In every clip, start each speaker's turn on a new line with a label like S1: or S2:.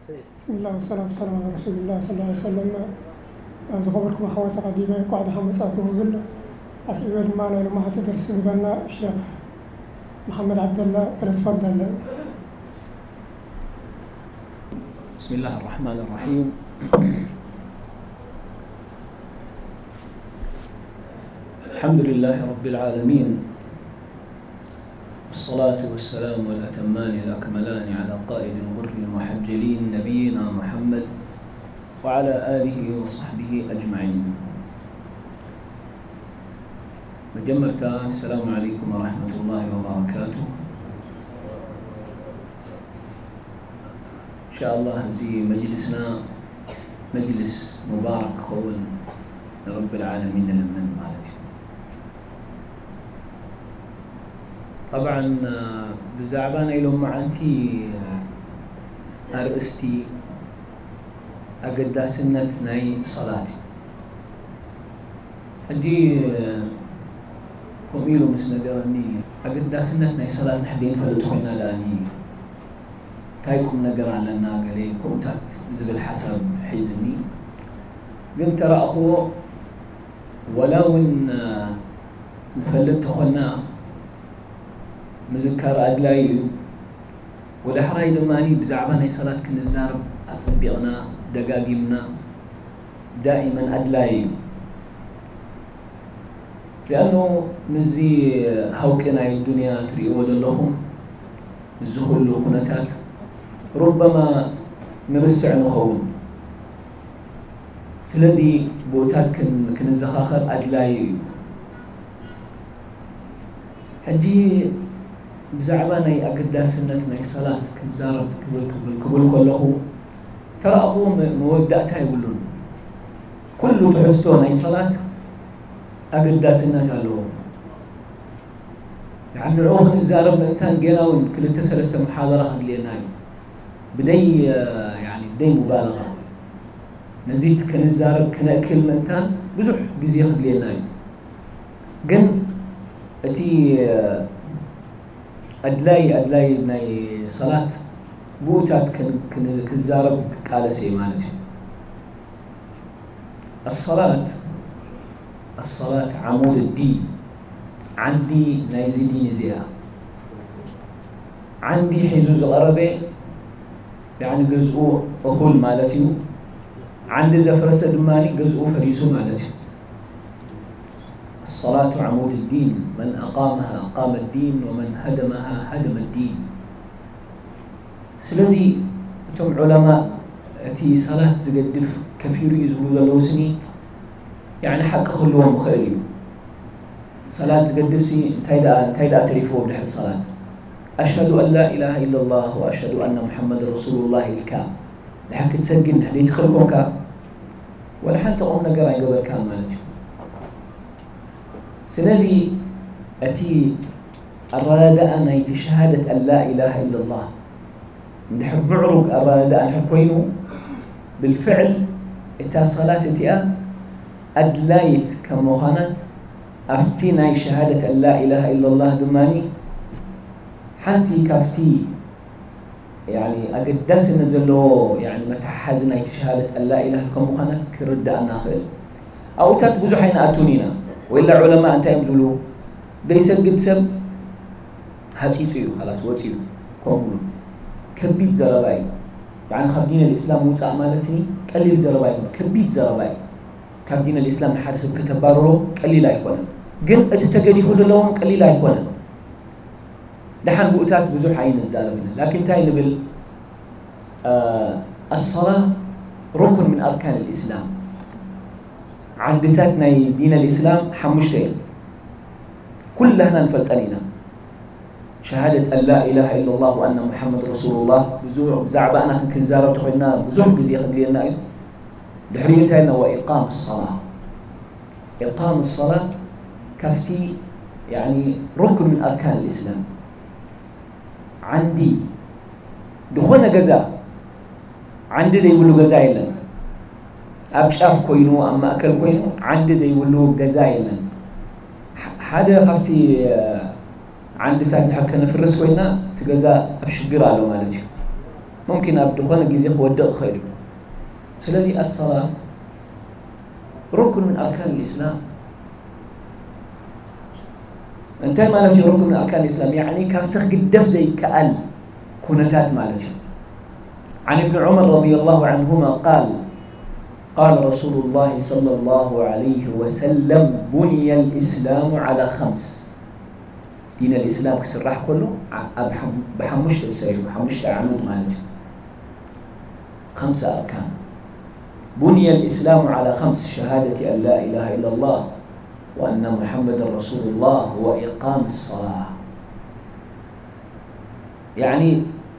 S1: بسم الله والصلاة والسلام على رسول الله صلى الله عليه وسلم. زخبركم أخوات قديمة قاعدة حمصاتكم وقلنا أسئلة المعنى لما تدرس بنا الشيخ محمد عبد الله فلتفضل.
S2: بسم الله الرحمن الرحيم. الحمد لله رب العالمين، والصلاة والسلام والأتمان الأكملان على قائد الغر المحجلين نبينا محمد وعلى آله وصحبه أجمعين. مجمرتا السلام عليكم ورحمة الله وبركاته. إن شاء الله زي مجلسنا مجلس مبارك خول لرب العالمين لمن مالتي. طبعا بزعبان إلهم معنتي أرئستي أقداسنة ناي صلاتي حجي كوميلو مسنا قراني أقداسنة ناي صلاة نحدين فلتخينا لاني تايكم نقرا لنا قلي كومتات زبل حسب حيزني قلت ترى أخو ولو إن فلت تخلنا مذكر أدلاي ولا حراي لماني بزعبان هي صلاة كنزار أصبينا دقاقمنا دائما أدلاي، لأنه مزي هوكنا الدنيا تريود لهم الزخل وكنتات ربما نرسع نخون سلازي بوتات كنزخاخر أدلاي حجي بزعباني أقداسنة ناي صلاة كزارب كبل كله ترى أخو مودعتها يقولون كل تحسته ناي صلاة أقداسنة له يعني العوخ الزارب انتان قيناون كل تسلسة محاضرة خد ليناي بدي يعني بدي مبالغة نزيت كنزارب كنأكل منتان بزح قزي خد ليناي قن أتي أدلاي ناي صلاة بوتات كزارب كالسي مالتي. الصلاة عمود الدين عندي نايزي دين زيها عندي حزوز العربي يعني جزء أخول مالتي عندي زفرسة دماني جزء فريسو مالتي. الصلاة عمود الدين، من أقامها أقام الدين ومن هدمها هدم الدين. سلازي أنتم علماء تي صلاة زقدف كفيري يزبلو ذلوسني يعني حق خلوهم مخيلي صلاة زقدف سي تايدا أتريفوا بلح الصلاة أشهد أن لا إله إلا الله وأشهد أن محمد رسول الله الكام لحق تسجن حدي تخلقون كام ولحن تقومنا قرأي قبل كام مالك. سلازي أتي أراد أن يتشهادة أن لا إله إلا الله نحب معرق أراد أن حكوينه بالفعل إتا صلاة إتيا أدلايت كمخانات أفتينا شهادة أن لا إله إلا الله دماني حتى كافتي يعني أقداس نجلو يعني متحازنا شهادة أن لا إله كمخانات كرد أن أخذ أو تاتبزو حين أتونينا وإلا علماء أنت يمزلوا ليس قد سب هاتيسيو خلاص واتيو كومولو كبيت زرباي يعني خب دين الإسلام موسى مالتني قليل زرباي كبيت زرباي كاب دين الإسلام حارس بكتبارو قليل أيقونا قل أتتقدي خود اللهم قليل أيقونا دحان بؤتات بزوح عين الزالمين لكن تاي نبل الصلاة ركن من أركان الإسلام. عندتاتنا دين الإسلام حمشتين كلنا نفلتنينا شهادة أن لا إله إلا الله وأن محمد رسول الله بزوع زعبانا كزارب تخيلنا بزوع بزي خدلينا دحريتنا وإقام الصلاة. إقام الصلاة كفتي يعني ركن من أركان الإسلام. عندي دخلنا جزاء عندي ذي يقولوا جزاء لنا أبشاف كوينو أما أكل كوينو عندي ذي يقولوا جزاء لنا حدا خفتي عندي ثاني حكنا في الرزق كوينا تجزاء أبشجر على مالتي ممكن أبدخون جزيخ ودق خيره. سلذي الصلاة ركن من أركان الإسلام. انتهى مالتي ركن من أركان الإسلام، يعني كافتخ قدف زي كأل كونتات مالتي. عن ابن عمر رضي الله عنهما قال رسول الله صلى الله عليه وسلم بني الإسلام على 5. دين الإسلام كسرح كله بحمشت السيد بحمشت عمود مالتي 5 أركان. بني الإسلام على 5: شهادة أن لا إله إلا الله وأن محمد رسول الله وإقام الصلاة. يعني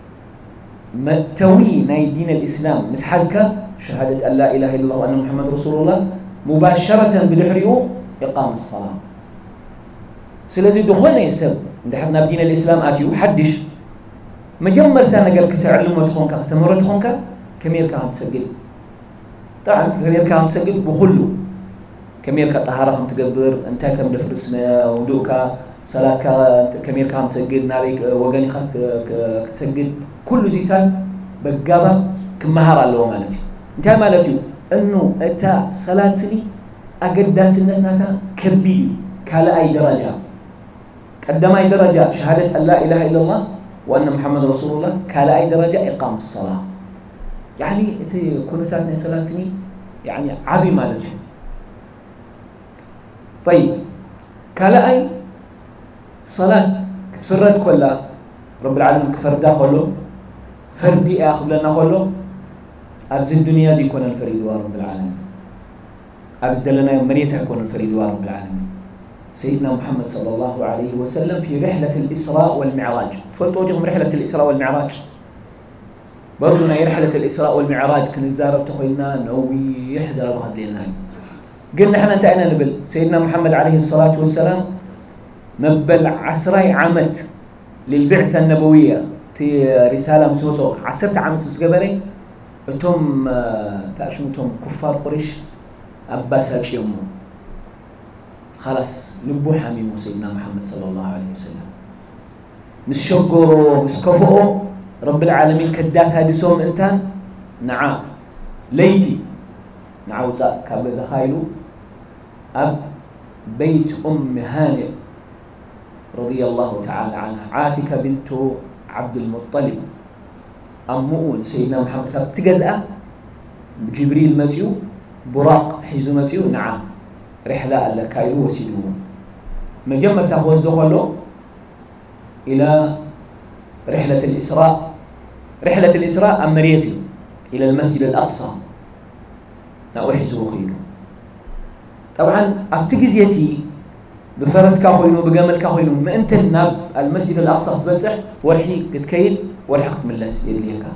S2: توي ناي دين الإسلام مسحزك شهادة أن لا إله إلا الله وأن محمد رسول الله مباشرة بدحريو إقام الصلاة. سلازي دخولنا يسب ندحبنا بدين الإسلام آتيو حدش مجمرتا نقل كتعلم وتخونك تمرت خونك كميركا هم تسجل. طبعا كميركا هم تسجل بخلو كميركا طهارة هم تقبر أنت كم دفرسنا ودوكا صلاة كميركا هم تسجل ناريك وغاني خات تسجل كل زيتان بقابة كمهارة اللي هو مالتي. انت مالتي انه اتا صلاة سني اقدا سنتنا كبيدي كالا اي درجة قدم اي درجة شهادة ان لا اله الا الله وان محمد رسول الله كالا اي درجة اقام الصلاة. يعني اتي كونتاتنا صلاة سني يعني عبي مالتي. طيب كالا اي صلاة كتفرد كلها رب العالمين كفرد داخله فردي اخذ لنا خلو أبز الدنيا زي كون الفريد رب العالمين. أبز دلنا مريتها كون الفريد رب العالمين. سيدنا محمد صلى الله عليه وسلم في رحلة الإسراء والمعراج. فلتوجههم رحلة الإسراء والمعراج. برضنا رحلة الإسراء والمعراج كن الزارب تخوينا نوي يحزر بهذ لنا. قلنا احنا انتهينا نبل سيدنا محمد عليه الصلاة والسلام مبل 10 عمت للبعثة النبوية. تي رسالة مسوسو 10 عمت مسقبري انتم تأشمتم كفار قريش أباسا يومو خلاص لبو حميم سيدنا محمد صلى الله عليه وسلم مسشقروا مسكفؤوا رب العالمين كداس هادسهم انتان نعم ليتي نعوزا كابل زخايلو أب بيت أم هانئ رضي الله تعالى عنها عاتكة بنت عبد المطلب أمون سيدنا محمد كاب تجزأ جبريل مزيو براق حيزو مزيو نعم رحلة لكايلو وسيدو مجمر تهوز دخلو إلى رحلة الإسراء أمريتي إلى المسجد الأقصى نأوحزو خيلو. طبعا أفتكزيتي بفرس كاخوينو بجمل كاخوينو ما أنت ناب المسجد الأقصى تبزح ورحي كتكيل ورحقت من اللس يليكا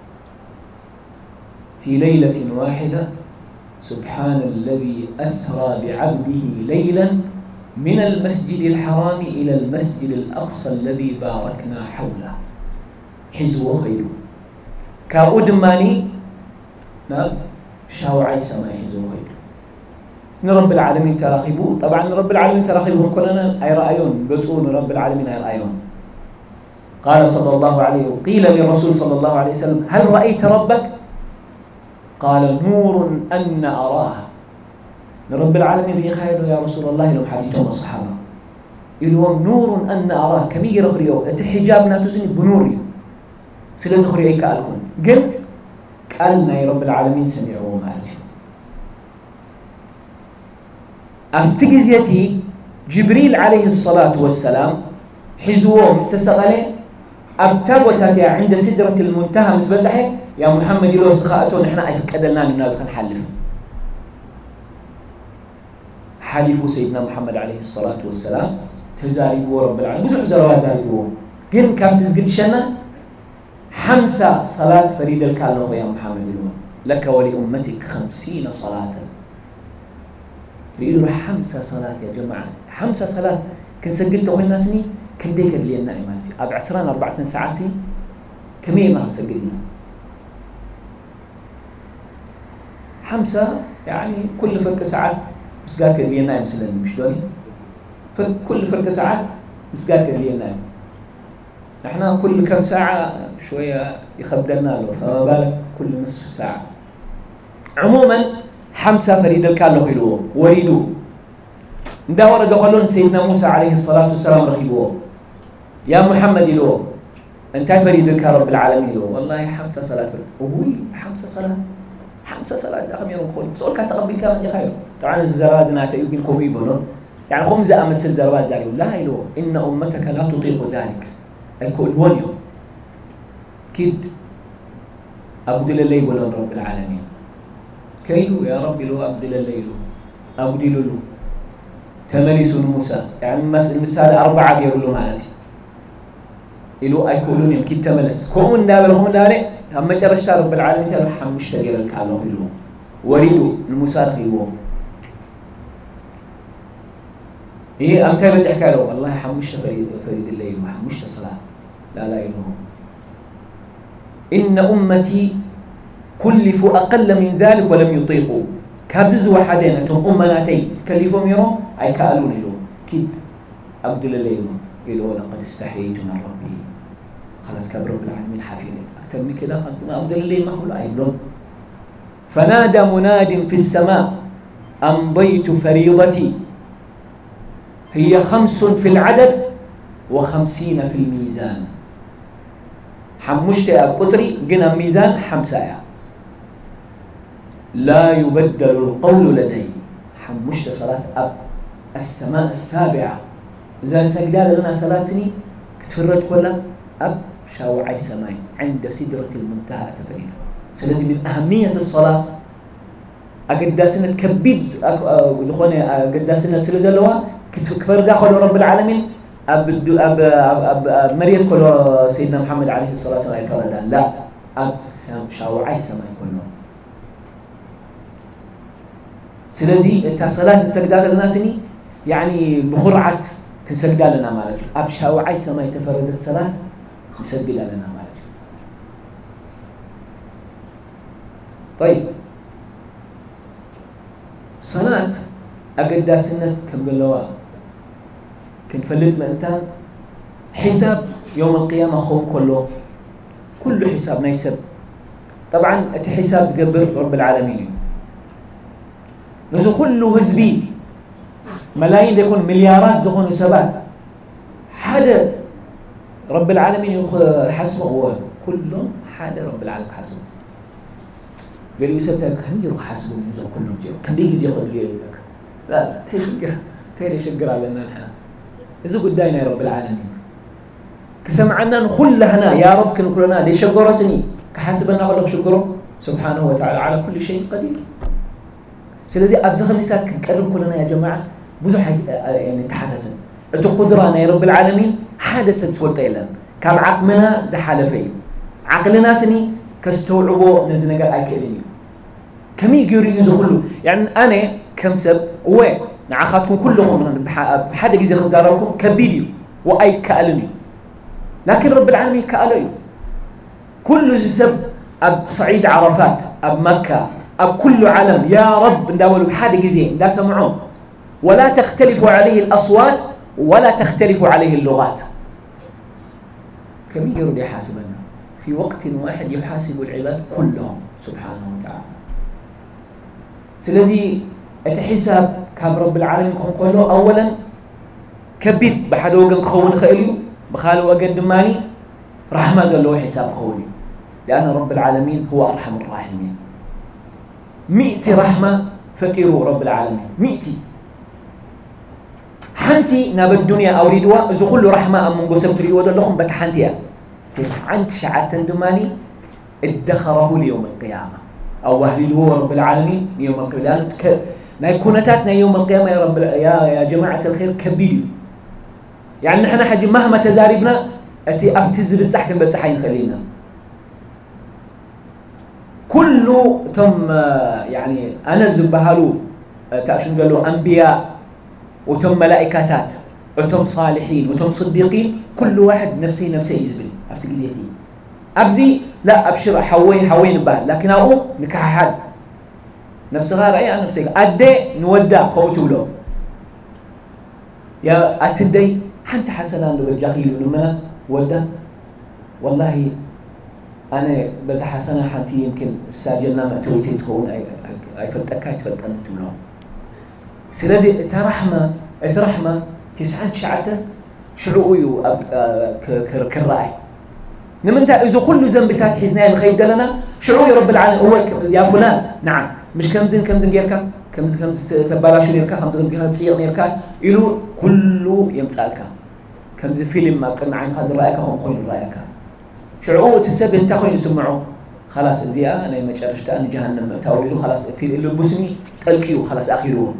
S2: في ليلة واحدة سبحان الذي أسرى بعبده ليلا من المسجد الحرام إلى المسجد الأقصى الذي باركنا حوله حزو خير كأدماني نعم شاوعي سماء حزو خير من رب العالمين تراخبون. طبعا رب العالمين تراخبهم كلنا أي رأيون قلصون رب العالمين أي رأيون. قال صلى الله عليه وسلم قيل للرسول صلى الله عليه وسلم هل رأيت ربك؟ قال نور أن أراه. رب العالمين يخيل يا رسول الله لو حديثهم الصحابة يلوم نور أن أراه كبير خريو اتحجابنا تسني بنوري سلازي خريو كالكم قالنا يا رب العالمين سمعوا مالك. أفتكزيتي جبريل عليه الصلاة والسلام حزوه مستسغله أبتغتها عند سدرة المنتهى مسبتحي يا محمد يلو سخاءته نحن أفكدلنا الناس خنحلف حلفوا سيدنا محمد عليه الصلاة والسلام تزاربوا رب العالمين بزح زروا زاربوا قل كاف تزقد شنا 5 صلاة فريد الكالنوغ يا محمد يلو لك ولأمتك 50 صلاة يقولوا 5 صلاة يا جماعة 5 صلاة كنسجلت أخوي الناسني كنديك اللي لنا إيمانتي أب عسران 4 ساعات كمية ما سجلنا 5 يعني كل فرق ساعات مسجات اللي لنا مثلا مش دوني كل فرق ساعات مسجات اللي لنا نحن كل كم ساعة شوية يخبدلنا له، فما بالك كل نصف ساعة. عموما حمسة فريد الكالو خلوه وريدو ندور دخلون سيدنا موسى عليه الصلاة والسلام رخيبوه يا محمد له أنت فريد الكالو رب العالمين له والله حمسة صلاة وهوي حمسة صلاة أخم يوم خول سؤال كتقبل كام زي خير طبعا الزرازنات يمكن كومي بنون يعني خمسة أمثل زرواز يعني لا له إن أمتك لا تطيق ذلك الكل ونيو كد أبدل الليل ولا رب العالمين كيلو يا رب لو أبدل الليل أبدل له تمليس موسى يعني المثال 4 غير له مالتي إلو أيكولون يمكن تملس كون دابلهم داري هم جرشت رب العالمين ترى حمش تغير الكالو له وريدو الموسى خيبو إيه أمتى بزح قالوا والله حمش فريد الليل وحمش صلاة لا إله إن أمتي كلفوا أقل من ذلك ولم يطيقوا كابزز وحدين أنتم أمناتي كلفوا ميرو أي كالون له كيد أبدل الليل إلو لقد استحييت من ربي خلاص كبر رب العالمين حفيظي أكثر من كده أبدل الليل ما هو لا يبلون فنادى مناد في السماء أمضيت فريضتي هي 5 في العدد و50 في الميزان حمشت قطري قنا ميزان 5 لا يبدل القول لدي حمشت صلاة أب السماء السابعة إذا سجدال لنا صلاة سنين كتفرد كلها أب شاوعي سماي عند سدرة المنتهى تفريد سلازم من أهمية الصلاة أقداسنا كبيد وذخوني أقداسنا سلازلوا كفرد أخذ رب العالمين أب مريت كل سيدنا محمد عليه الصلاة والسلام فردا لا أب شاوعي سماي كله سلازي التصلاة نسجدال الناسني يعني بخرعة كنسجدال لنا مالك أب شاوعي سماي تفردت صلاة نسجدال لنا مالك. طيب صلاة أقداسنا كم باللواء كنفلت مأنتان حساب يوم القيامة خون كله حساب نيسب طبعا الحساب تقبر رب العالمين نزو كله هزبي ملايين يكون مليارات زخون سبات حدا رب العالمين حسبه هو كله حدا رب العالمين حسبه قالوا يسبتها كان يروح حسبه نزو كلهم جيو كان يجي ياخذ لي لك لا تيري شقر علينا نحن إذا قداينا يا رب العالمين كسمعنا نخل هنا يا رب كن كلنا ليش شقر سني كحاسبنا ولا شقره سبحانه وتعالى على كل شيء قدير سلازي أبزخ النسات كنقرب كلنا يا جماعة بزح يعني تحسسن أنتو قدرانا يا رب العالمين حادث بسولت إلنا كم عقلنا زحالفي عقلنا سني كستوعبو نزنقر أيكلني كم يجري يزخلوا يعني أنا كم سب وين نعاخاتكم كلهم بحد جزء خزاركم كبيديو وأي كألني لكن رب العالمين كألني كل سب أب صعيد عرفات أب مكة أب كل علم يا رب نداولوا بحد جزء لا سمعون ولا تختلف عليه الأصوات ولا تختلف عليه اللغات كم يرد يحاسبنا في وقت واحد يحاسب العباد كلهم سبحانه وتعالى سلازي الحساب كاب رب العالمين كله أولا كبيد بحد وجن خون خيلي بخالو وجن دماني رحمة زلوا حساب خوني لأن رب العالمين هو أرحم الراحمين 100 رحمة فكروا رب العالمين 100 حنتي ناب الدنيا أوريدوا إذا كل رحمة أم قسمت لي ودلهم بتحنتيها 9 دماني ادخره ليوم القيامة أو أهله رب العالمين يوم القيامة نكونتاتنا يوم القيامة يا رب يا جماعة الخير كبيري يعني نحن حد مهما تزاربنا أتي أفتز بتصحكن بتصحين خلينا كله تم يعني أنا زبهالو تأشن قالوا أنبياء وتم ملائكات وتم صالحين وتم صديقين كل واحد نفسي يزبل أفتك زيتي أبزي لا أبشر حوي نبال لكن أقوم نكح حد نفس غير أي أنا نفسي أدي نودع خوتو له يا أتدي حنت حسنا لو الجاهل لمنا ودا والله أنا بس حسنا حنتي يمكن الساجلنا ما تويتي تكون أي فلتك أي فلت أنت منهم سلازي ترحمة 9 شعوي كالرأي نمنتا إذا كل ذنبتات حزناء الخير دلنا شعوي رب العالمين هو يا فلان نعم مش كم زين غيرك كم تبالاش غيرك 5 تصير غيرك يلو كله يمسالك كم زي فيلم ما قلنا عين هذا رأيك هم خوين رأيك شعوه تسبه انت خوين يسمعوا خلاص زيا انا ما شرشت انا جهنم تاويله خلاص اللي بسني تلقيو خلاص اخيروه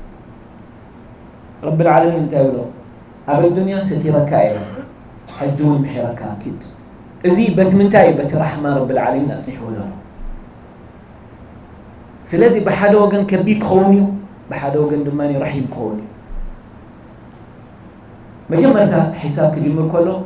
S2: رب العالمين تاويله ابو الدنيا ستيرك ايه حجون محرك اكيد ازي بتمنتاي بترحمه رب العالمين اسنحوا له سلازي بحدا وجن كبير خوني بحدا وجن دماني رحيم خوني مجمرتها حساب كجمر كله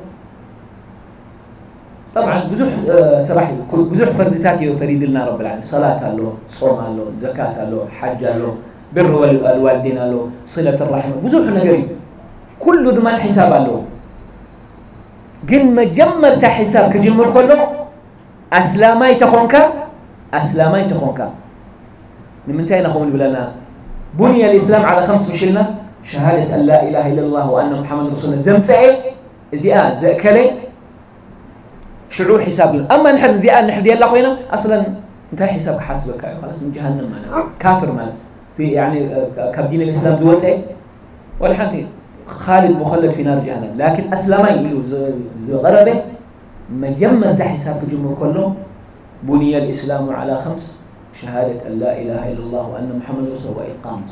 S2: طبعا بزح صراحة كل بزح فردتات يفريد لنا رب العالمين صلاة له صوم له زكاة له حج له بر الوالدين له صلة الرحم بزح نجري كل دمان حساب له جن مجمرت حساب كجمر كله أسلامي تخونك من تين أخوان بلنا بني الإسلام على 5 مشلنا شهادة أن لا إله إلا الله وأن محمد رسول الله زمسعي زياء زكلي شعور حساب لنا أما نحن زياء نحن ديال الله خوينا أصلا انتهى حسابك حاسبك خلاص من جهنم مانا كافر مانا زي يعني كبدين الإسلام زوجي ولا حتى خالد مخلد في نار جهنم لكن أسلامي يقولوا غربه مجمع حساب الجمهور كله بني الإسلام على 5 شهادة أن لا إله إلا الله وأن محمد رسول الله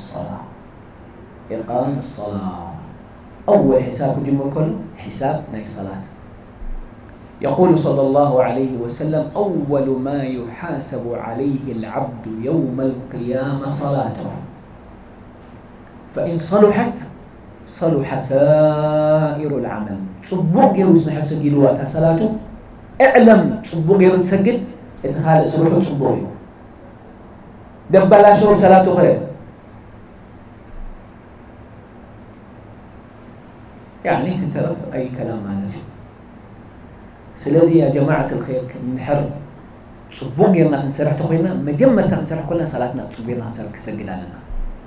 S2: وإقام الصلاة أول حساب الجمهور كله حساب ناي صلاة يقول صلى الله عليه وسلم أول ما يحاسب عليه العبد يوم القيامة صلاته فإن صلحت صلح سائر العمل صبوق يروس نحس جلواتها صلاته اعلم صبوق يروس تسجد اتخال صلحه صبوق دبلا شهور صلاته خير يعني تترف أي كلام هذا سلازي يا جماعة الخير نحر صبوق يرنا نسرح تخوينا مجمّر تنسرح كلنا صلاتنا صبوق يرنا نسرح سجل لنا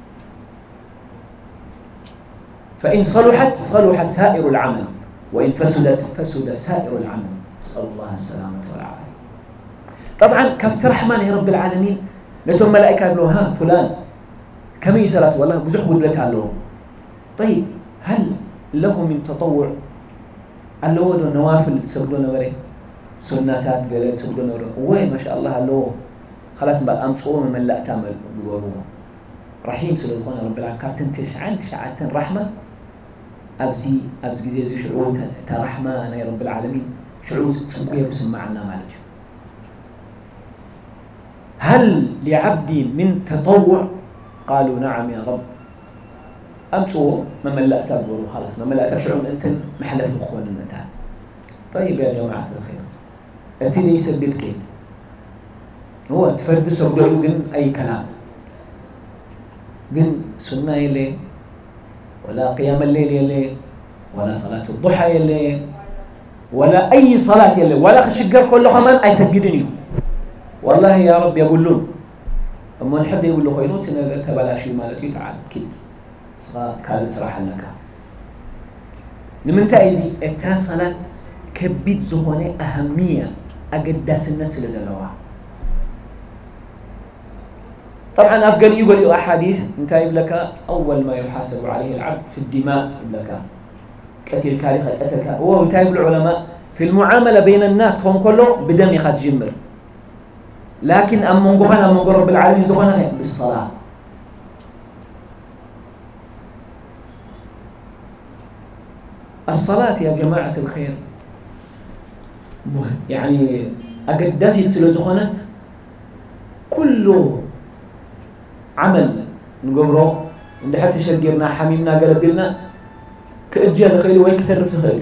S2: فإن صلحت صلح سائر العمل وإن فسدت فسد سائر العمل نسأل الله السلامة والعافية طبعا كفت رحمن يا رب العالمين نتوم ملائكة قالوا ها فلان كم يسرت والله بزح بدلتها له طيب هل له من تطوع اللو دو نوافل سجدون وري سناتات قالت سجدون وري وين ما شاء الله اللو خلاص بقى أمصوم من لا تعمل بقولوا رحيم سلطان رب العالمين كافتن تسعن شعاتن رحمة أبزي جزيزي شعور ترحمة أنا يا رب العالمين شعور سبقية بسمعنا مالك هل لعبدي من تطوع قالوا نعم يا رب أمسوا ما ملأت أبورو خلاص ما ملأت شعور أنت محلف أخوان النتان طيب يا جماعة الخير أنت ليس بالكين هو تفرد سبقية جن أي كلام جن سنة يلي ولا قيام الليل يلي ولا صلاة الضحى يلي ولا أي صلاة يلي ولا شجر كله كمان أي سجدني والله يا رب يقولون أما نحب يقول له خيرون تبلا شيء مالتي تعال كده صغار كان صراحة لك لمن تأذي التصالات كبيت زهونة أهمية أقدس الناس اللي زلوها طبعا أبقى يقول أحاديث انتهي لك أول ما يحاسب عليه العبد في الدماء لك قتل كارثة قتل هو انتهي العلماء في المعاملة بين الناس خون كله بدم يخد جمر لكن أمم رب العالمين زغنا بالصلاة الصلاة يا جماعة الخير يعني أقدسي سلوزخونات كله عمل نقبره اللي حتى شجرنا حميمنا قلبنا كأجيال خيلي ويكتر في خيلي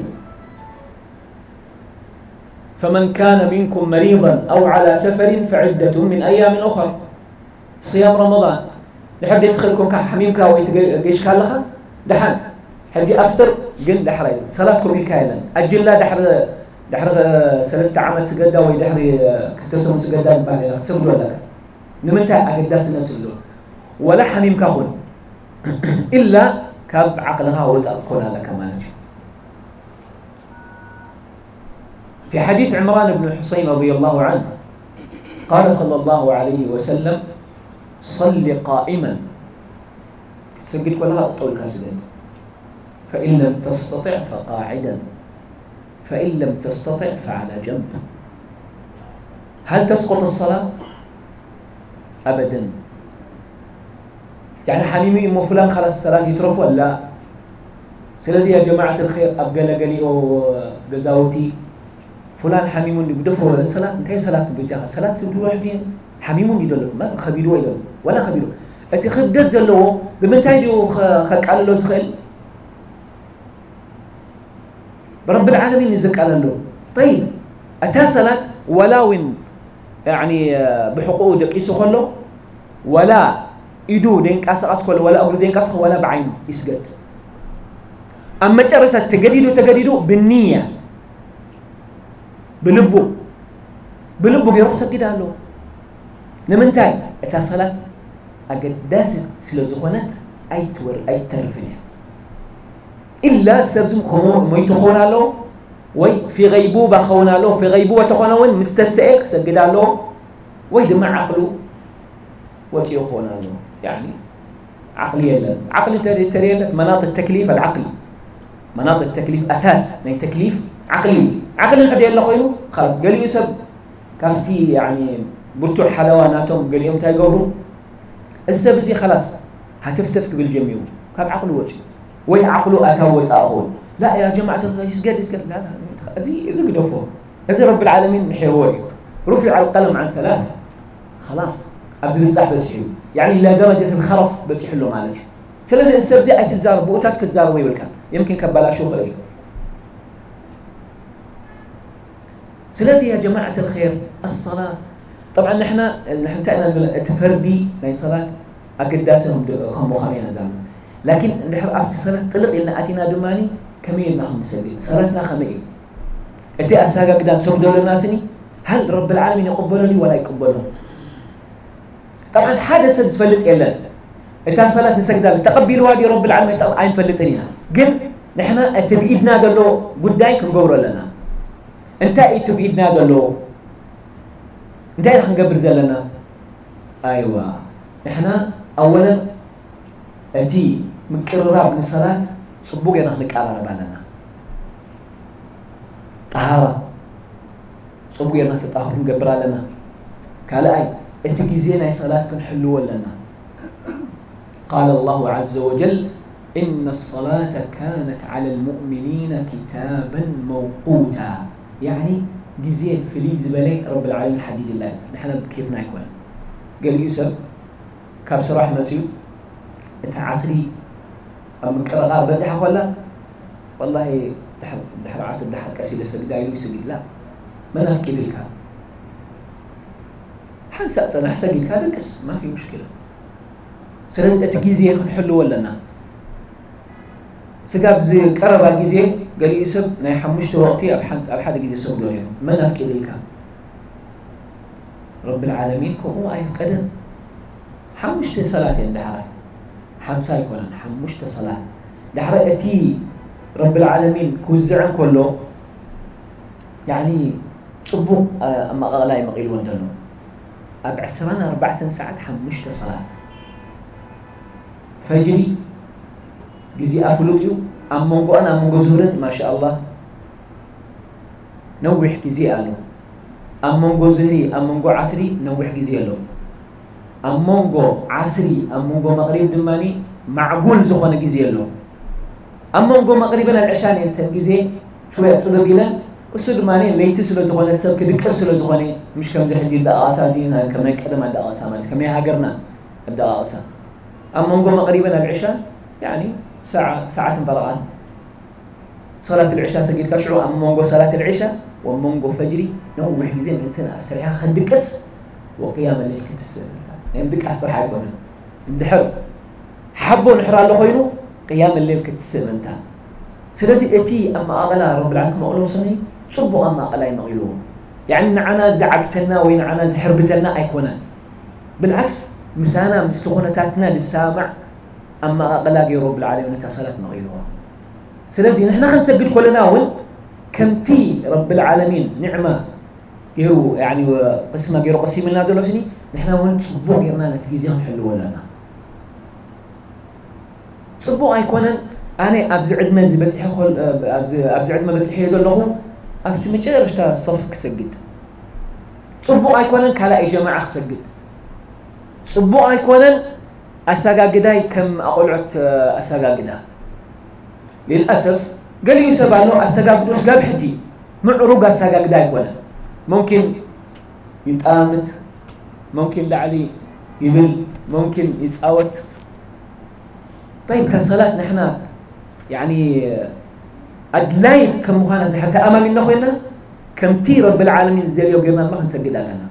S2: فمن كان منكم مريضا أو على سفر فعدة من أيام أخرى صيام رمضان لحد يدخلكم كحميمك ويتقيش كالخا دحان حد أفتر قل دحرين صلاتكم الكائلا أجل لا دحر دحر سلست عامات سجدا ويدحر كتسمون سجدا بعدين تسمون ولا نمنتها أقداس الناس له ولا حميم كهون إلا كاب عقلها وزأت كونها لك كمان. في حديث عمران بن الحصين رضي الله عنه قال صلى الله عليه وسلم صل قائما سجد كلها طول كاسدين فإن لم تستطع فقاعدا فإن لم تستطع فعلى جنب. هل تسقط الصلاة؟ أبدا. يعني حميمي إمو فلان خلاص الصلاة يترف ولا سلازي يا جماعة الخير أبقى لقلي أو جزاوتي فلان حميمون يقدفوا ولا صلاة انتهي صلاة بجاها صلاة كل واحد حميمون يدلوا ما خبيروا يدلوا ولا خبيروا اتخدد زلوا بمنتهي ديو خلق على لوز خيل برب العالمين يزك على له. طيب أتى صلاة ولا وين يعني بحقوق دقيسو خلو ولا يدو دين كاسر أسكول ولا أقول دين كاسر ولا بعين يسجد. أما جرسة تجديدو بالنية بلبو يرقص كده له. نمنتاي أتى صلاة أقداس سلوزخونات أي ترفني إلا سبزم خمور ميتخونا له وي في غيبوبة خونا له في غيبوبة تخونا وين مستسئق سجد له وي دمع عقله وتي خونا له يعني عقلية لا عقل تريلت مناط التكليف العقل مناط التكليف أساس من تكليف عقلي الحديث الله خوينه خلاص قال يسب كافتي يعني برتو حلواناتهم قال يوم تايقوروا السبزي خلاص هتفتفك بالجميع كاب عقله وجه وي عقله أتوز أقول لا يا جماعة يسجد لا إذا قدفوا إذا رب العالمين محيوي رفع القلم عن 3 خلاص أبزل السحب بسحيو يعني إلى درجة الخرف بسحلو مالك سلازي السبزي أي تزار بوتات كزار وي بالكان يمكن كبلا شوف عليه. سلازي يا جماعة الخير الصلاة طبعا نحن تأنا تفردي ما صلاة أقداسهم خم بخامين زمان لكن نحن أفتي صلاة طلق إلنا أتينا دماني كمين نحن نسجل صلاتنا خمئين أتي أساقا قدام سبدو للناسني هل رب العالمين يقبلني ولا يقبلني؟ طبعا هذا سبس فلت إلا أتى صلاة نسجد تقبلوا هذه رب العالمين عين فلتني قل نحن أتبئيدنا قال له قدايك نقبر لنا انت ايتو بإيدنا قال له انت ايه نقبر زلنا ايوه احنا اولا اتي من قرراب من صلاة صبوك ينخ نقارر بالنا طهارة صبوك ينخ تطهر نقبر لنا قال اي اتي زينا صلاة كن حلو لنا قال الله عز وجل إن الصلاة كانت على المؤمنين كتابا موقوتا يعني جزيل فليز بلي رب العالمين حديد الله نحن كيف نايكون قال يوسف كاب صراحة نتيو انت عصري أم كرغا بزح ولا والله دحر عصر دحر كسيدة سجدا يسجد لا ما نحكي لك حنسأ أنا حسجد كذا كس ما في مشكلة سلازم تجيزي يكون حلو ولا نا سجاب زي كربا جيزي قال لي يسب نا يحمشت وقتي أبحد جيزي سب دوري ما نفكي لك رب العالمين كم هو أيه قدر حمشت صلاة دحر حمسا يكون حمشت صلاة دحر أتي رب العالمين كوزعن كله يعني صبوا أما غلاي مقيل وندنو أبعسرنا 4 ساعات حمشت صلاة فجري جزي أفلوتيو أمونغو أنا أمونغو زهرن ما شاء الله نوبح جزي ألو أمونغو زهري أمونغو عصري نوبح جزي ألو أمونغو عصري أمونغو مغرب دماني معقول زخونا جزي ألو أمونغو مغربنا العشان ينتن جزي شوية صدر بيلن وصدر ماني ليتس لو زخونا تسب كدكس لو زخونا مش كم زي حديد دقاسا زينا كم نكدم على دقاسا مالت كم يهاجرنا الدقاسا أمونغو مغربنا العشاء يعني ساعة فرقان صلاة العشاء سجل كشعو أمونغو صلاة العشاء وأمونغو فجري نوم محجزين انتنا أستريها خندكس وقيام الليل كتس يعني بدك أستريها يكون اندحر حبوا نحرا له خينو قيام الليل كتس انتها سلازي اتي أما أغلا رب العالمين أقوله صني صبوا أما قلاي نقيلوه يعني نعنا زعقتنا وين عنا زحربتنا أيكونا بالعكس مسانا مستخونتاتنا للسامع أما أقلاقي رب العالمين صلاة نقيلوها سلازي نحن خنسجد كلنا ون كمتي رب العالمين نعمة يرو يعني قسمة يرو قسيم لنا دلوسني نحن ون صبوا غيرنا نتجيزهم حلو لنا صبوا أيكونا أنا أبزعد مزي بس يحول أبزعد ما بس يحيدوا لهم أفتمشي رشتا الصف كسجد صبوا أيكونا كلا أي جماعة كسجد صبوا أيكونا أساقاقداي كم أقولعت أساقاقدا للأسف قال يوسف عنه أساقاقدو سقاب حجي معروق أساقاقدا يكونا ممكن يتآمت ممكن لعلي يمل ممكن يتساوت طيب كصلاة نحن يعني أدلايب كم مخانا حتى أمامي نخوينا كم تي رب العالمين زي اليوم قلنا ما نسجد لنا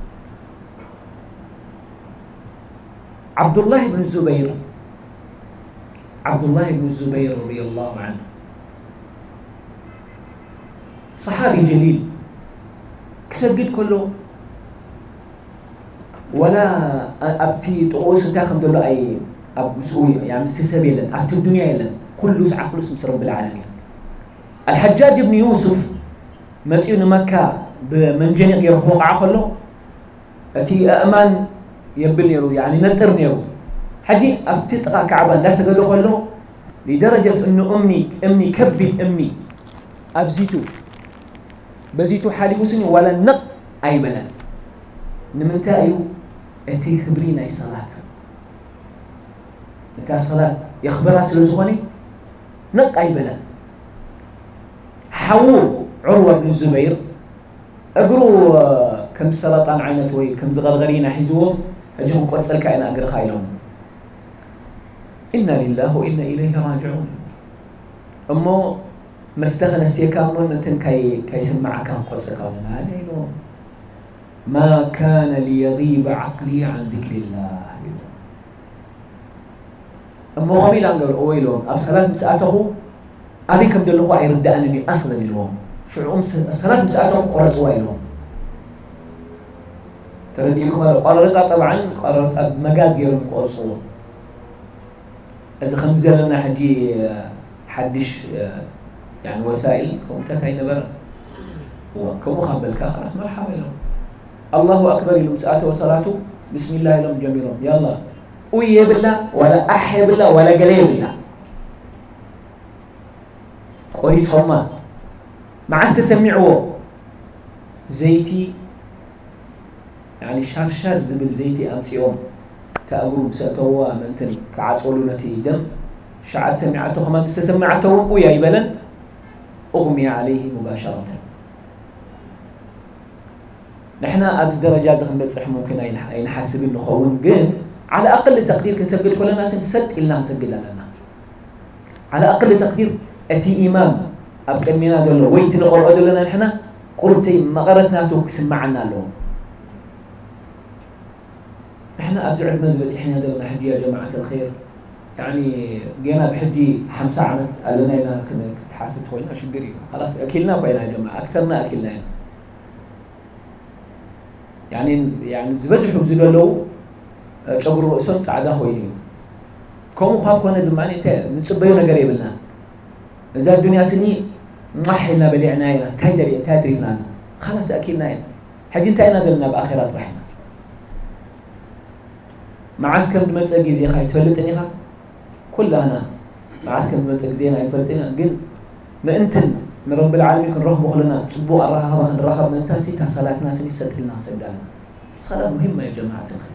S2: عبد الله بن الزبير رضي الله عنه صحابي جليل كسجد كله ولا أبتي تقوس تاخذ له أي أب مسوي يعني مستسابي لن أبتي الدنيا لن كله عقله اسم رب العالمين الحجاج بن يوسف مسيون مكة بمنجنيق يروح عخله أتي أمان يبل يرو يعني نطر يرو حجي أفتتقى كعبة لا سجل خله لدرجة إنه أمي كبد أمي أبزيتو بزيتو حالي وسني ولا نق أي بلد نمنتايو أتي خبرين أي صلاة أنت صلاة يخبرها سلوزخوني نق أي بلد حول عروة بن الزبير أقروا كم سرطان عينت وي كم زغرغرين حيزوه أجهم قرص الكائن أقر خايلهم إنا لله وإنا إليه راجعون أمو مستغن استيكامون نتن كي سمع كام قرص الكائن هذا ما كان ليغيب عقلي عن ذكر الله أمو خميل أنقل أويلهم الصلاة مساعته أبيكم دلوخوا يرد أنني أصلا اليوم شعوم الصلاة مساعتهم قرأت ويلهم ترديكم قال رزق طبعا قال رزق مجاز يوم قرصوا إذا خمس لنا حجي حدش يعني وسائل كم تتعين بر وكم خبلك خلاص مرحبا لهم الله أكبر لهم مساعته وصلاته بسم الله لهم جميلهم يلا ويا بالله ولا أحي بالله ولا قليل بالله قولي صوما مع استسمعوا زيتي يعني شار زبل زيتي أمسيهم تأمروا بسأتوا منتن كعصولو نتي دم شعات سمعته خما استسمعته ويا يبلن أغمي عليه مباشرة نحن أبز درجات زخم بتصح ممكن أي نحسب النخون جن على أقل تقدير كنسجل كل الناس نسد إلا نسجل لنا على أقل تقدير أتي إمام أبقى منا دول ويت نقول لنا نحن قربتي مغرتنا توك سمعنا لهم إحنا أبزع المزبط إحنا دولنا حجي يا جماعة الخير يعني جينا بحجي 5 عمت قالنا لنا كنا تحاسب توينا شو قريب خلاص أكلنا بينا يا جماعة أكثرنا أكلنا يعني زبزح بزلوا له شجر رؤسهم سعادة خويني كم خاب كنا دماني نتصبينا قريب لنا إذا الدنيا سني ما حنا بلعناينا تايتري فلان خلاص أكلنا حجي انتهينا دلنا بآخرات رحنا معسكر بمسجد زي خاي تولتني خا كلنا معسكر بمسجد زي خاي تولتني قل ما أنتن من رب العالمين كن رهب خلنا تبوا الرهب خن رخب من تنسي تسالاتنا سني ستلنا سدالنا صلاة مهمة يا جماعة الخير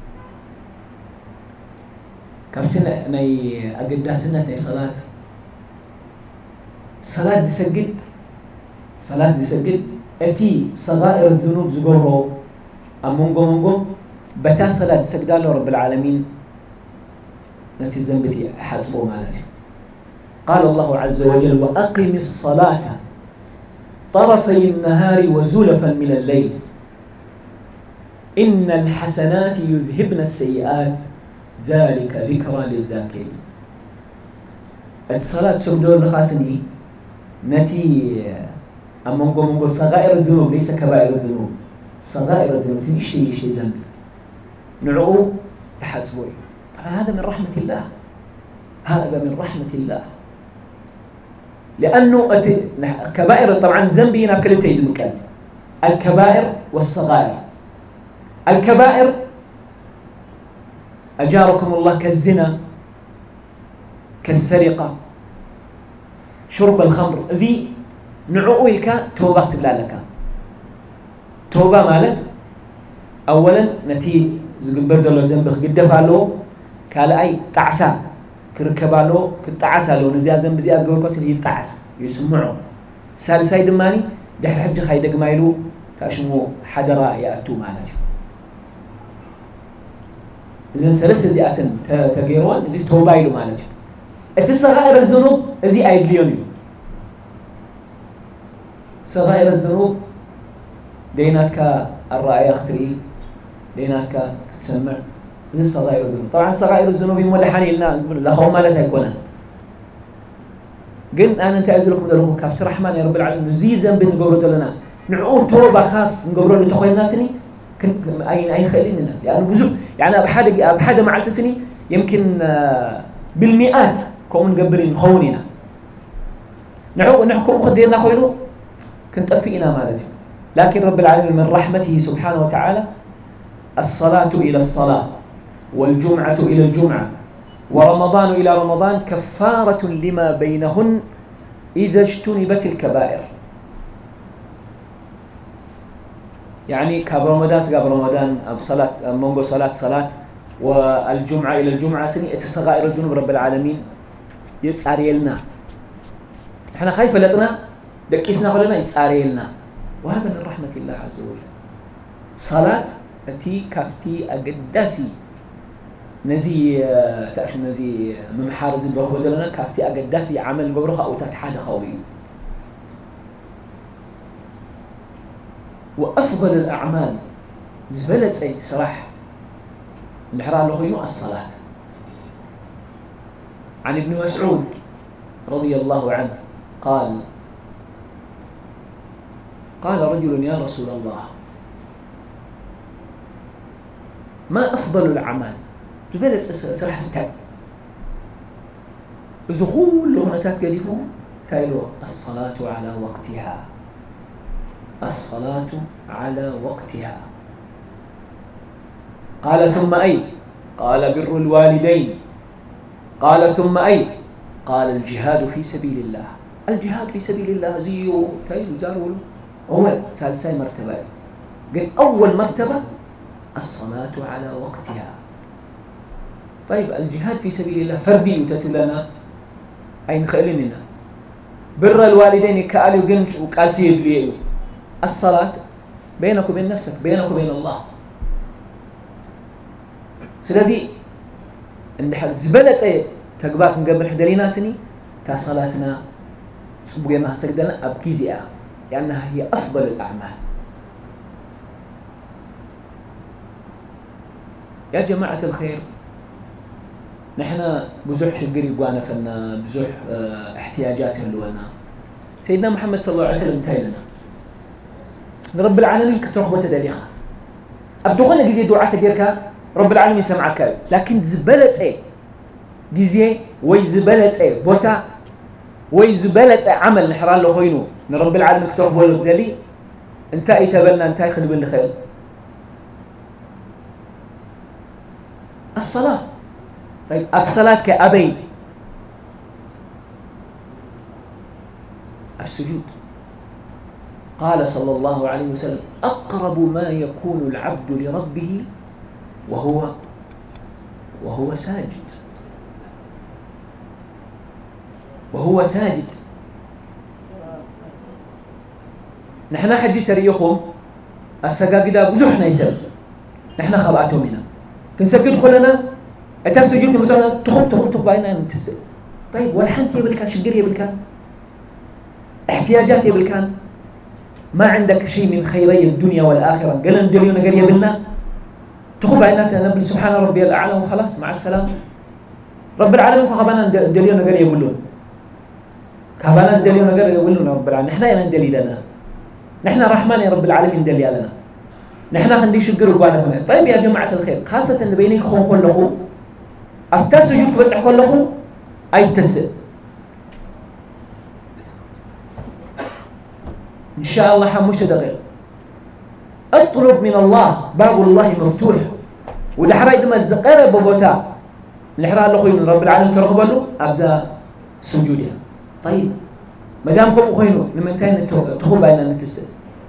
S2: كفتنا ني أقداسنا ني صلاة دسجد أتي صغائر الذنوب زجرو أمونجو بتا صلاة سجداله رب العالمين نتي زنبتي حسبه مالتي قال الله عز وجل وأقم الصلاة طرفي النهار وزلفا من الليل إن الحسنات يذهبن السيئات ذلك ذكرى للذاكرين الصلاة سجدون خاسني نتي أمونغو صغائر الذنوب ليس كبائر الذنوب، صغائر الذنوب تنشي ذنب نعو تحاسبوي. طبعا هذا من رحمة الله، هذا من رحمة الله، لأنه كبائر طبعا ذنبينا كل تيزم كان الكبائر والصغائر. الكبائر أجاركم الله كالزنا، كالسرقة، شرب الخمر، زي نعو إلك توبة اكتب لك. توبة مالت أولا نتي زقبر دولو زنبخ قدف له كالا أي تعسى كركبالو كتعسى له نزيا زنب زياد قول كوسل يتعس يسمعه. سالساي دماني دحر حج خايدق مايلو تاشمو حدرا يأتو مالك. إذن سلسة زياتن تغيرون زي توبايلو مالك. الصغائر الذنوب زي أيدليوني. صغائر الذنوب ديناتك الرأي اختري، ديناتك تسمع، زي صغائر الذنوب. طبعا صغائر الذنوب مولحاني لنا لخو مالتها يكونان. قلت أنا أنت أعز لكم دلوكم كافت رحمن يا رب العالمين زي ذنب نقبرو دلنا نعود توبة خاص نقبرو اللي تخوي الناس سني أي خيليننا يعني بزوج يعني بحدا مع التسني يمكن بالمئات كون نقبرين خوننا نعود نحكم خديرنا خوينو كنت أفئنا مالتي. لكن رب العالمين من رحمته سبحانه وتعالى الصلاة إلى الصلاة والجمعة إلى الجمعة ورمضان إلى رمضان كفارة لما بينهن إذا اجتنبت الكبائر. يعني كاب رمضان سقاب رمضان صلاة مونغو صلاة والجمعة إلى الجمعة سني اتصغائر الذنوب رب العالمين يساري لنا. احنا خايفة لتنا دكيسنا خلنا يساري لنا، وهذا من رحمة الله عز وجل. صلاة التي كافتي أقداسي نزي تأش نزي ممحارز البرهو دلنا كافتي أقداسي عمل قبرها أو تتحاد خوي. وأفضل الأعمال زبلت أي صراحة الحرام لخينو الصلاة. عن ابن مسعود رضي الله عنه قال رجل يا رسول الله ما أفضل الأعمال؟ زبلت صراحة ستاي زخول هنا تاتقلفوا تايلو الصلاة على وقتها، الصلاة على وقتها. قال ثم أي؟ قال بر الوالدين. قال ثم أي؟ قال الجهاد في سبيل الله. الجهاد في سبيل الله زيو تايلو زارولو هو ثالثاي مرتبة. قال أول مرتبة الصلاة على وقتها. طيب الجهاد في سبيل الله فردي وتتلنا أين خليننا بر الوالدين كاليو جنش وقال سيد ليو. الصلاة بينك وبين نفسك، بينك وبين الله. سلازي عند حد زبلت أي تقبل قبل حدلينا سني كصلاتنا سبقنا سجدنا أبكيزيا لأنها هي أفضل الأعمال. يا جماعة الخير نحن بزح شقري قوانا فلنا بزح احتياجات لنا. سيدنا محمد صلى الله عليه وسلم تايلنا رب العالمين كتروح بتدليخة أبدوغنا جزي دعاء تجيرك رب العالمين سمعك، لكن زبلت إيه جزي وي زبلت إيه بوتا وي زبلت إيه عمل نحران له خوينو من رب العالمين كتروح بولو بدلي انتاي تبلنا انتاي خلي بالخير. الصلاة طيب الصلاة كأبي السجود. قال صلى الله عليه وسلم أقرب ما يكون العبد لربه وهو ساجد، وهو ساجد. نحن حجي تريخهم السجاجدة بزحنا يسب نحن خبأتهم هنا كنسجد كلنا أتى السجود مثلا تخب باينا نتسل. طيب والحنت يبلكان شقر يبلكان احتياجات يبلكان ما عندك شيء من خيري الدنيا والآخرة قال ندليون قال يبلنا تخب باينا نبل سبحان ربي الأعلى وخلاص مع السلامة. رب العالمين خبانا ندليون قال يبلون كهبانا ندليون قال يبلون رب العالمين نحن ندلي لنا نحن رحمن يا رب العالمين دل لنا نحن خندي شجر قوانا فنا. طيب يا جماعة الخير خاصة اللي بيني خون كله التسجد بس كله أي تسجد إن شاء الله حموش دقيق اطلب من الله باب الله مفتوح ودحرا يدم الزقير ببوتا الحرا اللي خوينو رب العالمين ترغبوا له أبزا سجودها. طيب مدامكم خوينو نمنتين تخوب بيننا نتسجد.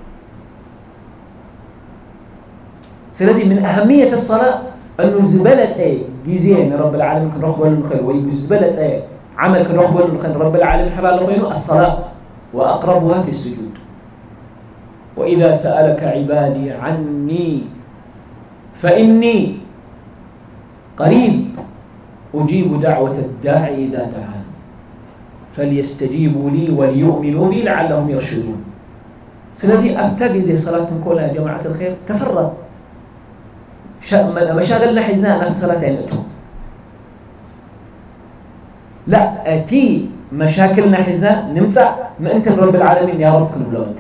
S2: سلازي من أهمية الصلاة أنه زبلت جيزين رب العالمين كن رغبوا له خير ويزبلت عمل كن رغبوا له خير رب العالمين حرا اللي خوينو الصلاة وأقربها في السجود. وإذا سألك عبادي عني فإني قريب أجيب دعوة الداعي إذا دعان فليستجيبوا لي وليؤمنوا بي لعلهم يرشدون. سلازي أفتقي زي صلاة كلها يا جماعة الخير تفرغ مشاغلنا حزنا أنا صلاة عينتهم لا أتي مشاكلنا حزنا نمسع ما أنت رب العالمين يا رب كنوا لو أنت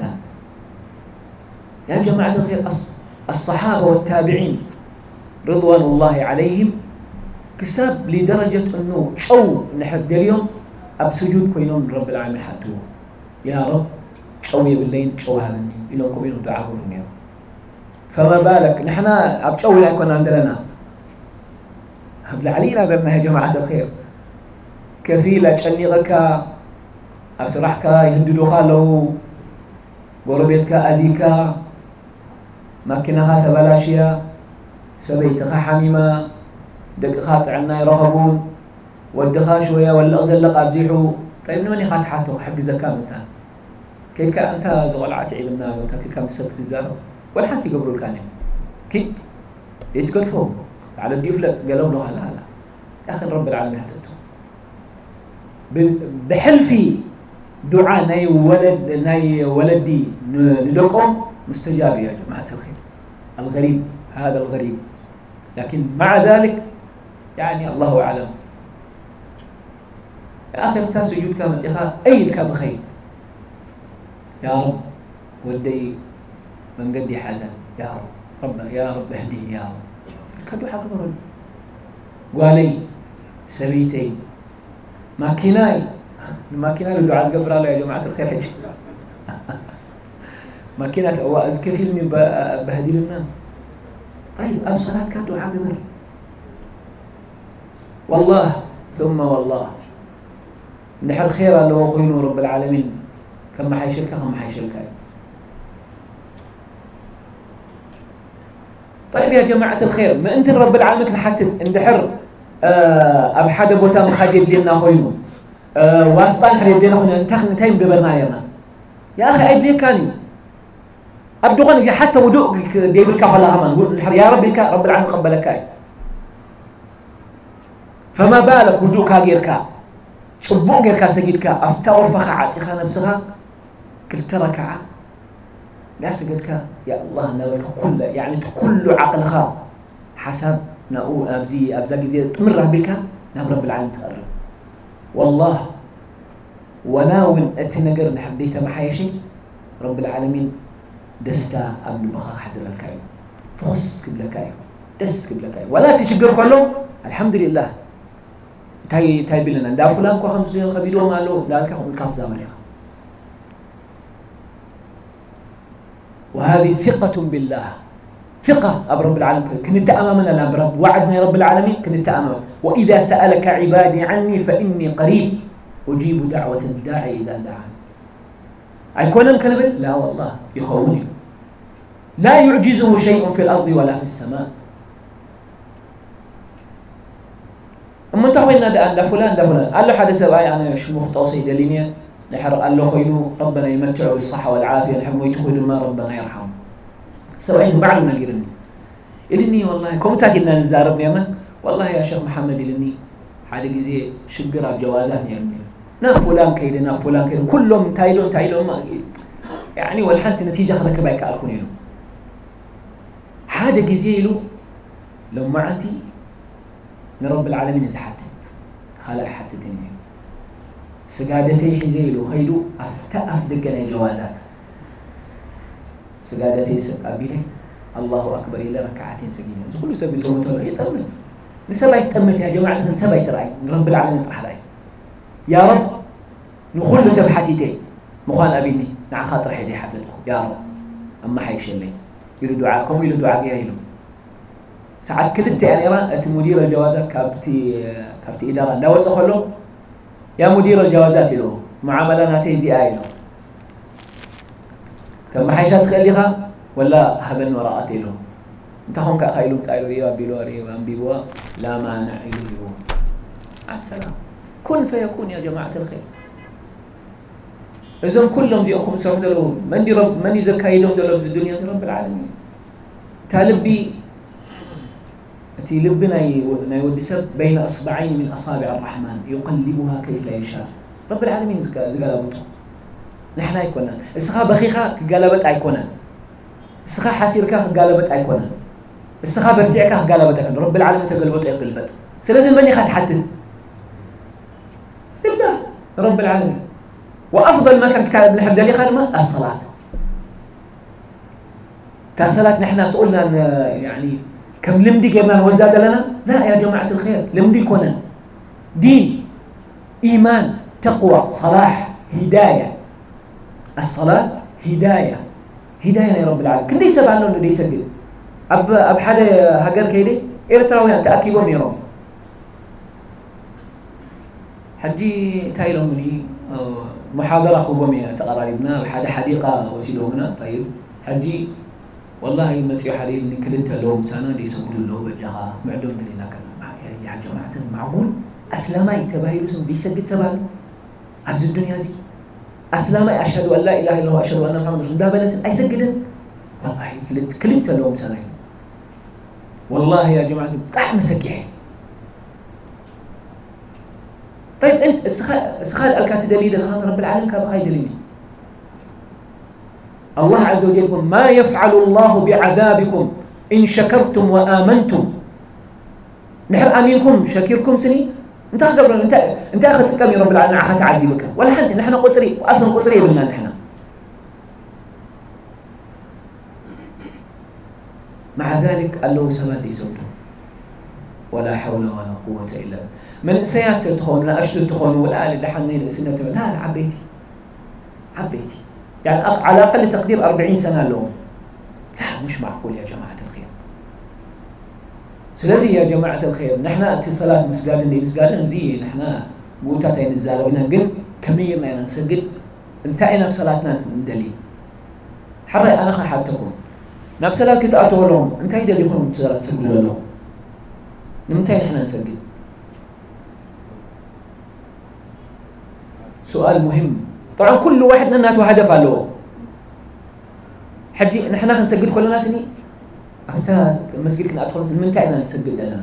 S2: يا جماعة الخير. الصحابة والتابعين رضوان الله عليهم كساب لدرجة أنه شو نحد اليوم أبسجود كوينون من رب العالمين حاتوه يا رب شوي بالليل شو هذني إلهم كوينون دعاء الدنيا. فما بالك نحن أبشوي لا يكون عندنا هبل علينا عندنا يا جماعة الخير كفيلة شني غكا أبصرحك يهددوا خاله قربيتك أزيكا ماكينها تبلاشيا سبيتك حميمة دقيقات عنا يرهبون ودخا شوية ولا أغزلق أبزيحوا. طيب نمني خات حاتو حق زكاة متى كيف أنت زغلعت علمنا وأنت كيف مسكت الزارة ولا حتى قبروا الكانين كي يتكلفوا على الديفلت قالوا له لا يا أخي رب العالمين حتتو بحلفي دعاء ناي ولدي ندقهم مستجاب يا جماعة الخير. الغريب هذا الغريب لكن مع ذلك يعني الله أعلم. يا أخي افتح سجود كامت إخاء أي الكاب خير يا رب ودي من قدي حزن يا رب ربنا يا رب اهديه يا رب كدو حق برد قالي سبيتي ماكيناي اللي عايز قبر الله يا جماعة الخير حج ماكينات أواز كثير من بهديل النام. طيب الصلاة كدو حق بر والله ثم والله نحر خيرا لو خوينو رب العالمين كما حيشلك طيب يا جماعة الخير ما أنت رب العالمين لحتت اندحر أبحد بوتا مخدد لنا خوينو واسطان حريد لنا خوينو انتخن تايم قبرنا يا أخي أيد لي كاني أبدو غني حتى ودوء ديبلك ولا غمان يا ربك رب العالمين قبلك فما بالك ودوء غيرك صبوق غيرك سجدك أفتور فخا عاصخا نفسها كل تركع لا سجدك يا الله نبلك كل يعني كل عقلها حسب نقول أبزي جزية تمر بك نعم رب العالمين تقرب والله وناون أتنقر نحديته محايشي رب العالمين دستا أبن بخاخ حدر الكايو فخص قبلكايو دس قبلكايو ولا تشقر كله الحمد لله تاي بلنا دا فلان كو 5 خبيدو مالو دالك هم كان زمريا. وهذه ثقة بالله ثقة أب رب العالمين كنت أمامنا لا برب وعدنا يا رب العالمين كنت أمام. وإذا سألك عبادي عني فإني قريب أجيب دعوة الداعي إذا دعان. أيكون الكلمة؟ لا والله يخوني لا يعجزه شيء في الأرض ولا في السماء. أما تقولين ده فلان قال له حدث بأي أنا شو مختصي دليني نحر قال له خينو ربنا يمتعه بالصحة والعافية نحن يدخل ما ربنا يرحمه سواء بعد ما قرني إلني والله كم تاكلنا نزاربني أنا والله يا شيخ محمد إلني حالي زي شجرة جوازات يعني فلان كيد كلهم تايلون ما يعني والحنت نتيجة خلك بايك أكونينه هذا جزيله لو ما عندي نرب العالمين إذا حتت خلق حتتني سجادتي حزيلو خيلو أفتأف دقنا جوازات سجادتي ستقابله الله أكبر إلا ركعتين سجينة كل سبيل تومتون يتأمت نسبة يتأمت يا جماعة نسبة يترأي رب العالمين طرح رأي يا رب نخل سبحتي تي مخان أبيني نع خاطر حدي حتلكم يا رب أما حيش اللي يلو دعاءكم يلو دعاء غيره ساعات كلت يعني رأى مدير الجوازات كابتي إدارة لا وسخلو يا مدير الجوازات له معاملة زي آيله كم حيشات خليها ولا هبن وراءتي له انت هم كأخيلهم سألوا ريوا بلوري وانبيبوا لا مانع يجيبوا على السلام كن فيكون يا جماعة الخير إذن كلهم جيئكم سرهم دلو من يزكايلهم دلو في الدنيا رب العالمين تالبي لبنا يودي سب بين أصبعين من أصابع الرحمن يقلبها كيف يشاء رب العالمين زقلبته نحن أيكونا السخاء بخيخة قلبت أيكونا السخاء حسيرك قلبت أيكونا السخاء برتعك قلبت أيكونا رب العالمين تقلبت أيقلبت سلازم من يخد حتى لله رب العالمين وأفضل ما كان كتاب ابن حمد خادمة الصلاة تاسلات نحن سؤولنا يعني كم لمدي كمان وزاد لنا لا يا جماعة الخير لمدي كنا دين إيمان تقوى صلاح هداية الصلاة هداية يا رب العالمين كن ليس بعلنا إنه ليس كده أب حدا هجر كيدي إرتراوي أنت أكيد وميرون حجي تايلهم مني محاضرة خوبهم تقراربنا بحدا حديقة وسيلومنا طيب حجي والله مسيح حرير إن كلنت لهم سنة ليسقول له وجهها معلوم لنا يا جماعة معقول أسلامي تباهي لسم بيسجد سبال عبز الدنيا زي أسلامي أشهد أن لا إله إلا الله أشهد أن محمد رسول الله بلسن أي سجدن والله كلنت لهم سنة والله يا جماعة طعم سكيح طيب أنت السخال الكات دليل الخام رب العالمين كابخاي دليل الله عز وجل يقول ما يفعل الله بعذابكم إن شكرتم وآمنتم نحن آمينكم شاكركم سني انت قبل انت أخذت كم يا رب العالمين أخذت عزيبك ولا حد نحن قصري أصلا قصري بلنا نحن مع ذلك الله سبحانه ليسوته ولا حول ولا قوة إلا من سيات تدخل لا أشتر تدخل ولا آل دحنين سنة لا عبيتي يعني على أقل تقدير 40 سنة لهم لا مش معقول يا جماعة الخير سلازي يا جماعة الخير نحن اتصالات مسجدين زي نحن بوتاتين الزالبين قل كميرنا نسجد انتهينا بصلاتنا ندلي حري أنا خحتكم نفس صلاة كتاتوا لهم انتهي دليهم تسجدوا لهم نمتين نحن نسجد سؤال مهم طبعا كل واحد منا هدف له حجي نحن نسجد كل الناس ني أفتى المسجد كنا أدخل من تاعنا نسجد لنا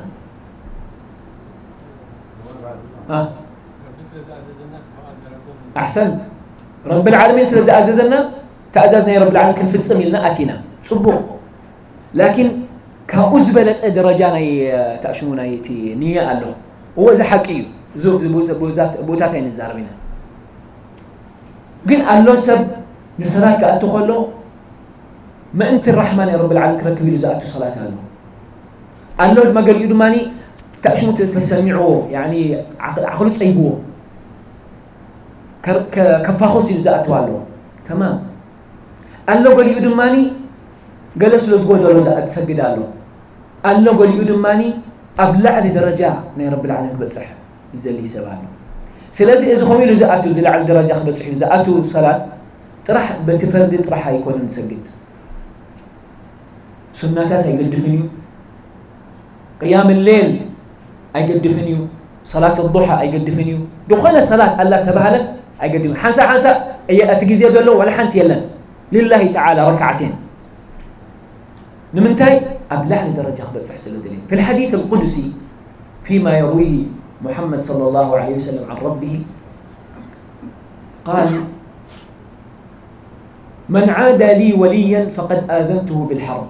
S2: أحسنت رب العالمين سلزا أززنا تأززنا يا رب العالمين كن في السمي لنا أتينا صبوا لكن كأزبلت درجانا تأشمونا يتي نية له هو إذا حكي زوب بوتاتين الزاربين قل الله سب نسرات كأنتو خلو ما أنت الرحمن يا رب العالمين كركب لزاءته صلاة له الله ما قال يدماني تأشمو تسمعوه يعني عقلوا تصيبوه كفاخوس لزاءته له تمام الله قال يدماني قال سلوز قول الله تسجد له الله قال يدماني أبلع لدرجة يا رب العالمين بتصح الزلي سبحانه سلازي إذا خمي له زاءته زل على الدرجة خبز صحيح زاءته صلاة طرح بتفرد طرح يكون مسجد سناتات أيقدفنيو قيام الليل أيقدفنيو صلاة الضحى أيقدفنيو دخول الصلاة الله تبهلك أيقدفنيو حنسا أي أتجزي بلو ولا حنت يلا لله تعالى ركعتين نمنتاي أبلع لدرجة خبز صحيح الدليل في الحديث القدسي فيما يرويه محمد صلى الله عليه وسلم عن ربه قال من عادى لي وليا فقد آذنته بالحرب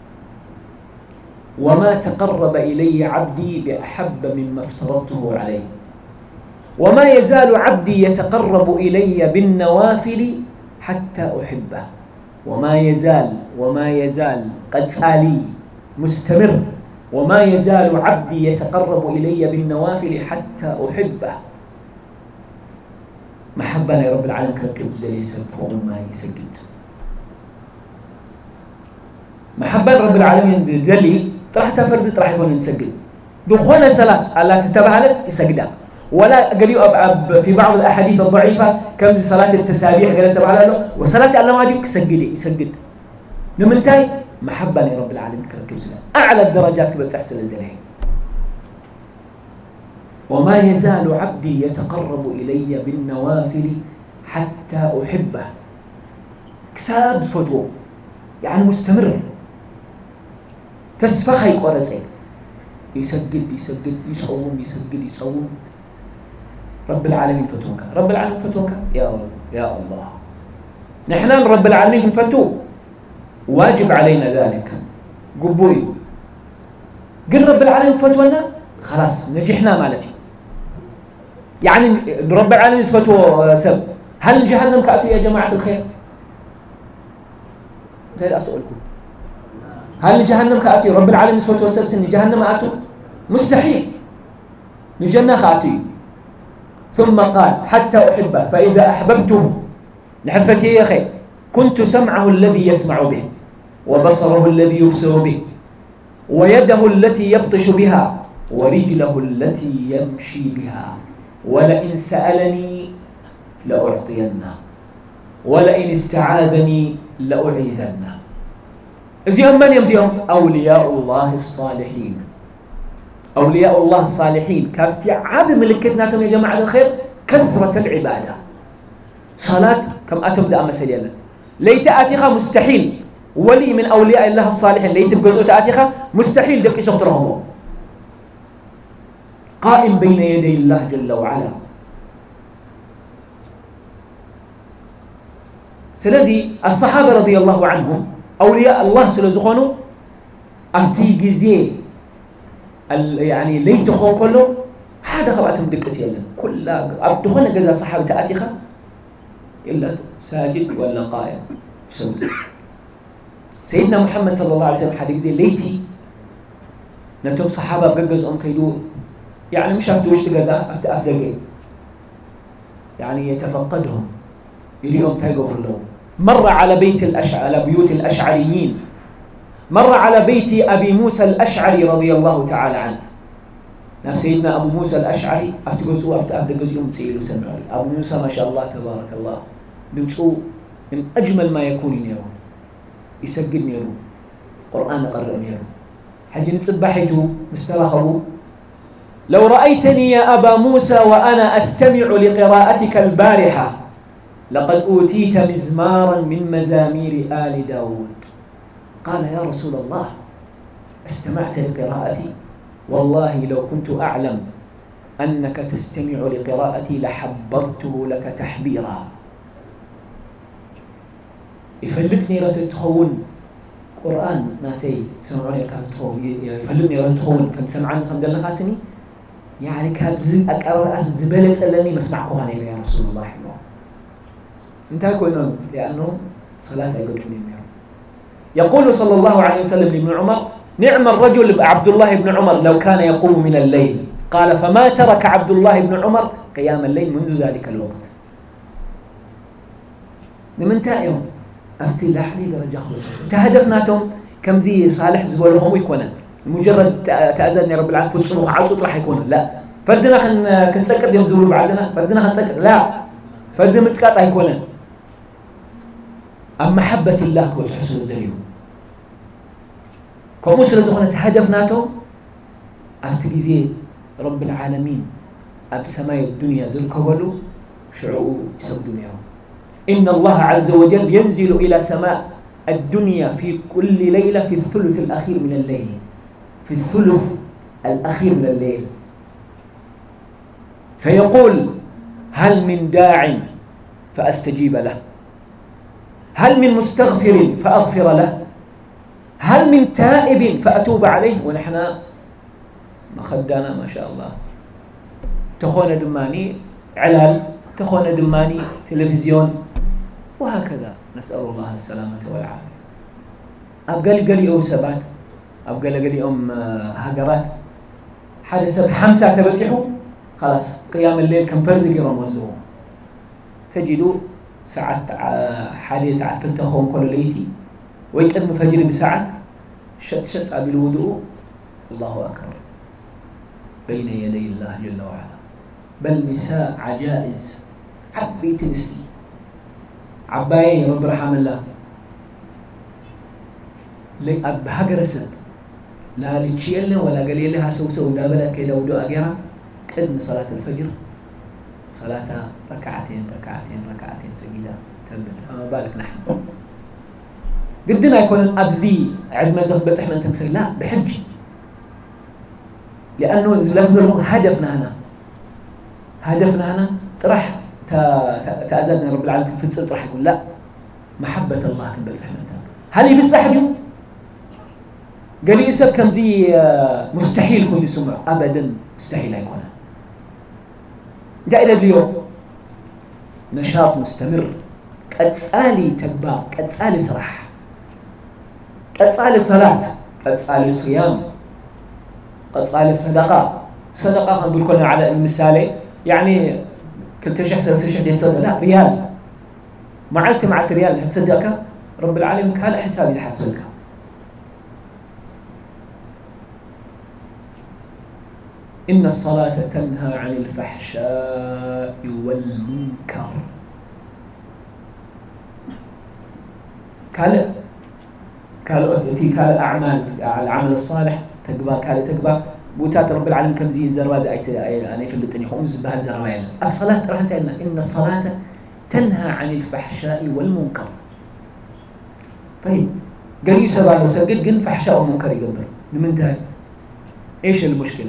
S2: وما تقرب إلي عبدي بأحب مما افترضته عليه وما يزال عبدي يتقرب إلي بالنوافل حتى أحبه وما يزال قد سالي مستمر وما يزال عبدي يتقرب إلي بالنوافل حتى أحبه محبنا يا رب العالمين كركب زي يسجد وما يسجد محبة رب العالمين جلي راح تفرد راح يكون نسجد دخول صلاة الله تتبهلت يسجدها ولا قالوا في بعض الأحاديث الضعيفة كم زي صلاة التسابيح قال تبهلت وصلاة الله ما ديك يسجد نمنتاي محبة رب العالمين كركب زي أعلى الدرجات كبر تحصل الدليل وما يزال عبدي يتقرب إلي بالنوافل حتى أحبه كساب فتوى يعني مستمر تسفخي قرصي يسجد يصوم رب العالمين فتوك رب العالمين فتوك يا الله نحن رب العالمين نفتو واجب علينا ذلك قبوي قل رب العالمين فتونا خلاص نجحنا مالتي يعني رب العالمين فتو سب هل جهنم كأتوا يا جماعة الخير زي أسألكم هل جهنم كأتي رب العالمين فتوى سبس إن جهنم أتوا مستحيل لجنة خاتي ثم قال حتى أحبه فإذا أحببته نحفتي يا أخي كنت سمعه الذي يسمع به وبصره الذي يبصر به ويده التي يبطش بها ورجله التي يمشي بها ولئن سألني لأعطينه ولئن استعاذني لأعيذنه زيهم من يمزيهم أولياء الله الصالحين أولياء الله الصالحين كافتي عاد ملكتناتهم يا جماعة الخير كثرة العبادة صلاة كم أتم زي مسألة ليت آتيخا مستحيل ولي من أولياء الله الصالحين ليت بجزء آتيخا مستحيل دك يسقطرهم قائم بين يدي الله جل وعلا سلزي الصحابة رضي الله عنهم أولياء الله سلزخونوا أفتي جزيه يعني ليت خون كله هذا خبأتهم دك أسيلا كل أبدخون جزا صحابة تأتيخا إلا ساجد ولا قائم سيدنا محمد صلى الله عليه وسلم حديث زي ليتي نتوم صحابة بجز كيدو يعني مش أفتوش تجزا أفتدقي يعني يتفقدهم اليوم تيجبر لهم مر على على بيوت الأشعريين مر على بيت أبي موسى الأشعري رضي الله تعالى عنه نعم سيدنا أبو موسى الأشعري أفتقز يوم سيلو سمعوا أبو موسى ما شاء الله تبارك الله نمسو من أجمل ما يكون يرون يسجد يرون قرآن قرأ يرون حج نصبحته مسترخبوا لو رأيتني يا أبا موسى وأنا أستمع لقراءتك البارحة لقد أوتيت مزمارا من مزامير آل داود قال يا رسول الله استمعت لقراءتي والله لو كنت أعلم أنك تستمع لقراءتي لحبرته لك تحبيرا يفلتني لا تتخون قرآن ناتي سمعوني كان تخون يفلتني لا تتخون كم سمعان كم دلنا خاسني يعني كابز أكبر أس زبالة سألني مسمعكم هنا يا رسول الله انتهى كوينون لأنه صلاة يقولون يقول صلى الله عليه وسلم لابن عمر نعم الرجل عبد الله بن عمر لو كان يقوم من الليل قال فما ترك عبد الله بن عمر قيام الليل منذ ذلك الوقت من تائم أفتي لحلي درجة تهدفناتهم كم زي صالح زبولهم ويكونا مجرد تأذني رب العالمين فتصنوخ عطوط راح يكون لا فردنا كنسكت يوم زبول بعدنا فردنا كنسكت لا فردنا مستقاط هيكونا أم محبة الله وتحسن الدليل كمسر زخونة هدفناتهم أفتقزي رب العالمين أب سماء الدنيا ذل كولو شعوب يسوي دنيا إن الله عز وجل ينزل إلى سماء الدنيا في كل ليلة في الثلث الأخير من الليل في الثلث الأخير من الليل فيقول هل من داع فأستجيب له هل من مستغفر فأغفر له هل من تائب فأتوب عليه ونحن ما خدانا ما شاء الله تخون دماني علال تخون دماني تلفزيون وهكذا نسأل الله السلامة والعافية. أبقى أو سبات أبقى هاجرات حدا سب 5 تبتحوا خلاص قيام الليل كم فرد يرمزوه تجدوا ساعات حدا ساعات كنت أخوهم كل ليتي ويقدم فجر بساعات شف أبي الوضوء الله أكبر بين يدي الله جل وعلا. بل نساء عجائز عبيت نسلي عباية رب رحم الله لي أبهجر سب لا لتشيلنا ولا قليلها سوسو دابلت كيدا ودو أجرا قدم صلاة الفجر صلاة ركعتين سجيدة تنبل فما بالك نحن قدنا يكون أبزي عد مزق بزح من تمسك لا بحج لأنه هدفنا هنا طرح تأزازنا رب العالمين في تصل طرح يقول لا محبة الله كن بزح من تنبل هل يبزحجوا قال لي يسب كم زي مستحيل يكون يسمع أبدا مستحيل يكون جاء إلى اليوم نشاط مستمر قد سالي تكبار قد سالي سرح قد سالي صلاة قد سالي صيام قد سالي صدقة نقول كنا على المثال يعني كنت شخص دين صدق لا ريال معلت ريال حتصدقك رب العالمين كان حسابي يحاسبك. إن الصلاة تنهى عن الفحشاء والمنكر. كال أعمال العمل الصالح تقبل بوتات رب العالمين كم زي الزرواز أنا في البتني خمس بهال زروايل. الصلاة راح تقولنا إن الصلاة تنهى عن الفحشاء والمنكر. طيب قال لي سبعة وسجد قن فحشاء ومنكر يقبل نمنتهي إيش المشكلة؟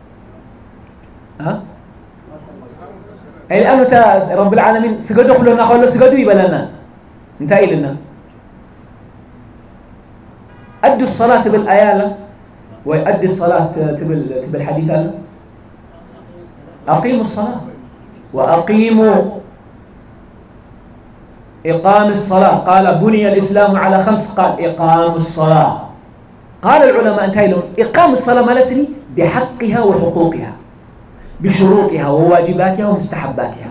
S2: ها؟ أي الآن رب العالمين سجدوا كلنا خلوا سجدوا يبلنا انتهي لنا أدوا الصلاة بالآيالة ويؤدي الصلاة تبل حديثنا أقيموا الصلاة وأقيموا إقام الصلاة قال بني الإسلام على 5 قال إقام الصلاة قال العلماء انتهي لهم إقام الصلاة مالتني بحقها وحقوقها بشروطها وواجباتها ومستحباتها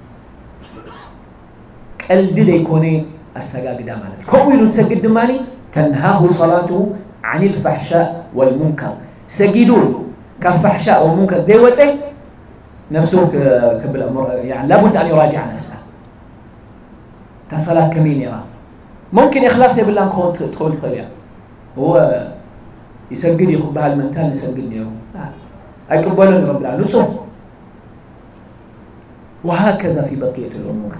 S2: الدد يكوني السجاق دامالك كويلو سجد دماني تنهاه صلاته عن الفحشاء والمنكر سجدوا كفحشاء والمنكر ديوته نفسه يعني لابد أن يراجع نفسه تصلاة كمين يرى ممكن إخلاص بالله مخون تدخل خليا هو يسجد يخب بهالمنتال يسجد يوم لا أقبلني رب العالمين نصوم وهكذا في بقية الأمور.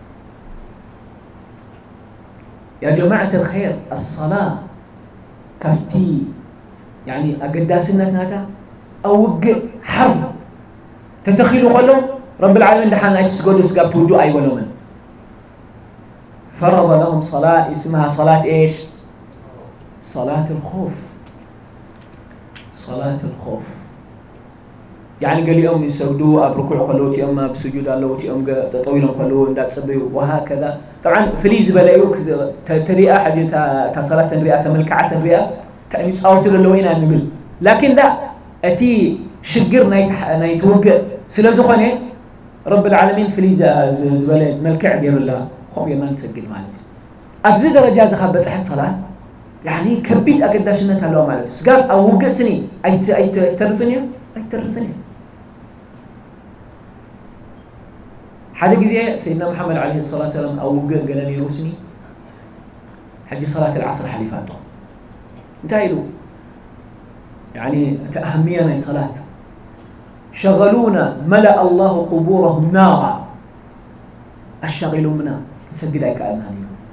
S2: يا جماعة الخير الصلاة كفتي يعني أقداسنا ناتا أو حرب تتخيلوا قالوا رب العالمين دحانا يتسقودوا سقاب تودوا أي ولو من فرض لهم صلاة اسمها صلاة إيش؟ صلاة الخوف. صلاة الخوف يعني قال لي يسجدوا أبركوا خلوتي أما بسجود اللوتي تطويلهم خلوا لا تصبوا وهكذا. طبعا فليز بلايوك تري أحد تصلاة رئة تملكعة رئة تأني صوت له وين نقول لكن لا أتي شجر نيتوجع سلازخانة رب العالمين فليز زبالين ملكع دير الله خم يمان نسجل مالك أبزي درجة زخبة صحة صلاة يعني كبيد أقداش نتهلو مالك سقاب أو وقع سني أي ترفني حدا جزء سيدنا محمد عليه الصلاة والسلام أو وقع قال لي روسني حج صلاة العصر حليفاته انتهيلو يعني تأهمينا صلاة شغلونا ملأ الله قبورهم نارا الشغلوا منا نسجد أي كأنها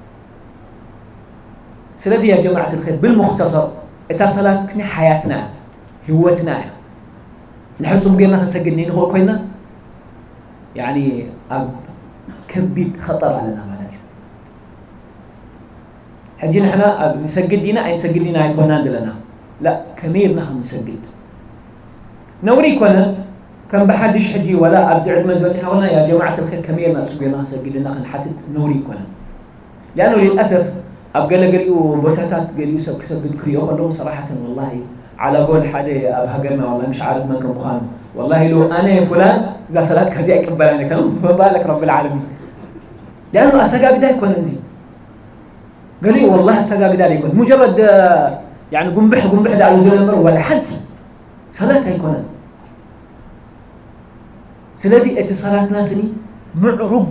S2: سلازي يا جماعة الخير بالمختصر إتا صلاة كنا حياتنا هوتنا نحس بقينا نسجد نينه كوينا يعني كبيد خطر على الأمانة حجينا إحنا نسجد دينا أي نسجد دينا يكون عندنا لا كمير نحن نسجد نوري كنا كان بحدش حجي ولا أبزع المزبط حولنا يا جماعة الخير كمير نتسجدنا نسجد لنا حتى نوري كنا لأنه للأسف أبقى قريو بوتاتات قريو سبد كريو خلوه صراحة والله على قول حدا أبها قلنا والله مش عارف من كم خان والله لو أنا فلان إذا صلاة كذي أكبر أنا كلام فبالك رب العالمين لأنه أسقى قدار يكون نزي قالي والله أسقى قدار يكون مجرد يعني قنبح ده على زول المر ولا حد صلاة يكون سلازي اتصالات ناسني معرض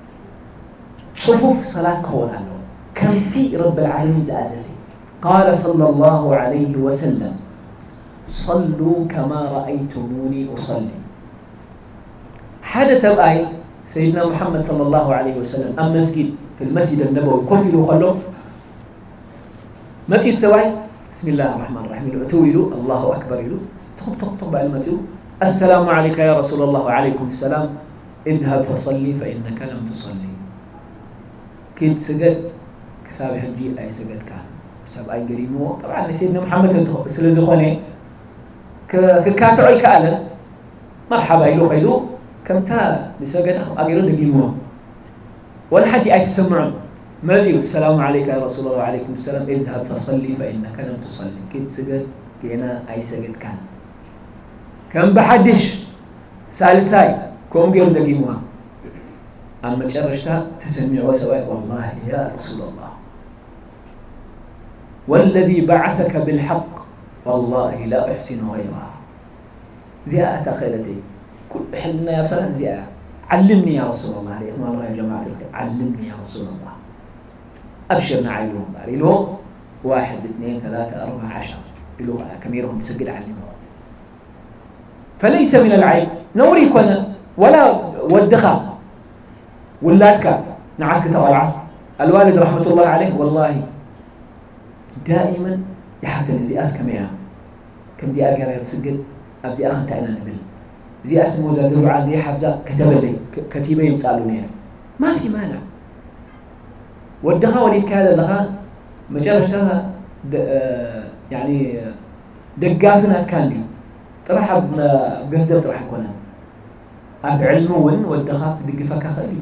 S2: صفوف صلاة كون عنه كمتي رب العالمين زاززي قال صلى الله عليه وسلم صلوا كما رأيتموني أصلي حدث الآية سيدنا محمد صلى الله عليه وسلم أم مسجد في المسجد النبوي كفلوا خلوا متى السواي بسم الله الرحمن الرحيم تويلوا الله أكبر يلو تخب على المتيو السلام عليك يا رسول الله وعليكم السلام اذهب فصلي فإنك لم تصلي كنت سجد كساب حجي أي سجد كان كساب أي قريمو طبعا سيدنا محمد سلزي خوني كاتعي كألا مرحبا يلو خيلو كم تا لسجد أقيرون نقيمو ولا حتى أي تسمعون مازيو السلام عليك يا رسول الله وعليكم السلام اذهب فصلي فإنك لم تصلي كنت سجد كينا أي سجد كان كم بحدش سالساي كم غير دقيموا أما تشرشتها تسمعوا سواء والله يا رسول الله والذي بعثك بالحق والله لا أحسن غيرها زياءة خيلتي كل حلنا يا صلاة زياءة علمني يا رسول الله عليكم الله يا جماعة الخير علمني يا رسول الله أبشرنا عيلهم قالوا 1 2 3 4 10 قالوا كميرهم بسجل علمهم فليس من العيب نوريك ولا ودخا ولادك نعسك طبعا الوالد رحمة الله عليه والله دائما يحتل زي أسكميها كم زي أرجع يتسجل أبزي أخن تأنا نبل زي أسمو زادوا عندي حفظة كتب لي كتيبة يمسألوني ما في مانع ودخا وليد كذا دخا مجرشتها يعني دقافنا كان لي طرح بجنزب طرح كنا أب علمون ودخا دقفك خلي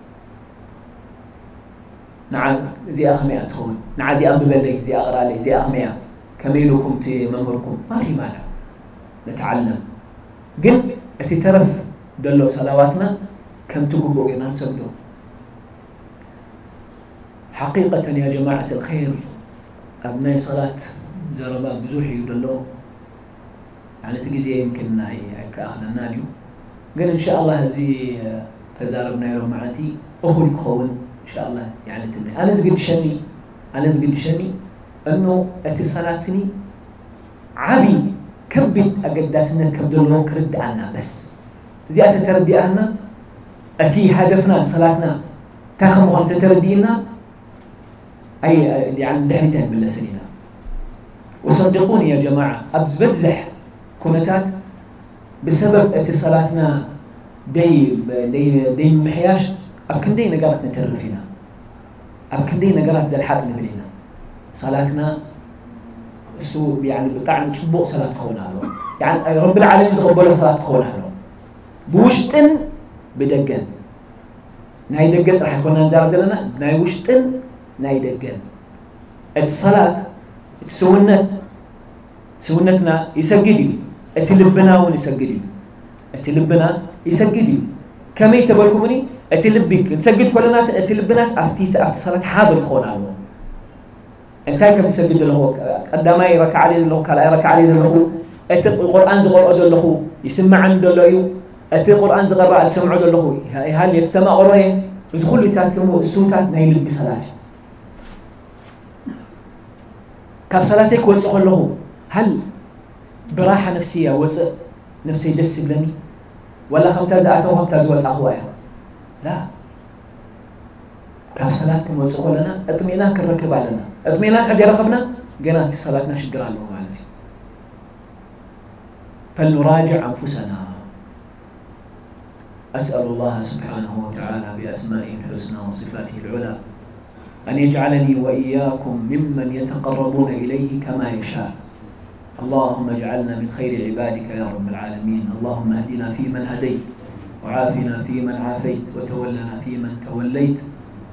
S2: نع زي أخمية تكون نع زي أب بلي زي أقرأ لي زي أخمية كميلكم تي ممركم ما في مانع نتعلم قل أتترف دلو صلواتنا كم تقبوا قلنا نسبلو حقيقة يا جماعة الخير أبناء صلاة زربان بزوحي يدلو يعني تجي يمكن كأخنا الناديو قال إن شاء الله زي تزاربنا يوم معتي أخوي كون إن شاء الله يعني تبني أنا زقد شني إنه اتصالات سني عبي كبد أقداسنا كبدلو كرد عنا بس زي أتتردي أهنا أتي هدفنا صلاتنا تاخم وهم تتردينا أي يعني دحيتين بالله سنينا وصدقوني يا جماعة أبز بزح كونتات بسبب اتصالاتنا دي محياش أبكن دي نقرات نترفينا أبكن دي نقرات زلحات نبلينا صلاتنا سو يعني بطعم سبوق صلاة خونا له يعني رب العالمين زغبله صلاة خونا له بوشتن بدقن ناي دقت راح يكون نزار دلنا ناي وشتن ناي دقن الصلاة سونتنا يسجدي اتلبنا ونسجدي اتلبنا يسجدي كما يتبالكمني اتلبك تسجد كل الناس اتلبناس افتي صلاة حاضر خونا له انتي كم يسجد له قدما يركع عليه له كلا يركع عليه له القرآن زغر له يسمع عنده له اتي القرآن زغر يسمع له هل يستمع وراه يدخل تاتكم السوتات نايل بصلاة كم صلاتك وصخ له هل براحة نفسية وص نفسي دس بلني ولا خمتازاتهم تزوج أخويا لا كم صلاتكم وصخ لنا اطمئنان كركب علينا اطمئنان قد يرخبنا قنات صلاتنا شجر على مالتي فلنراجع أنفسنا أسأل الله سبحانه وتعالى بأسمائه الحسنى وصفاته العلى أن يجعلني وإياكم ممن يتقربون إليه كما يشاء. اللهم اجعلنا من خير عبادك يا رب العالمين. اللهم اهدنا فيمن هديت وعافنا فيمن عافيت وتولنا فيمن توليت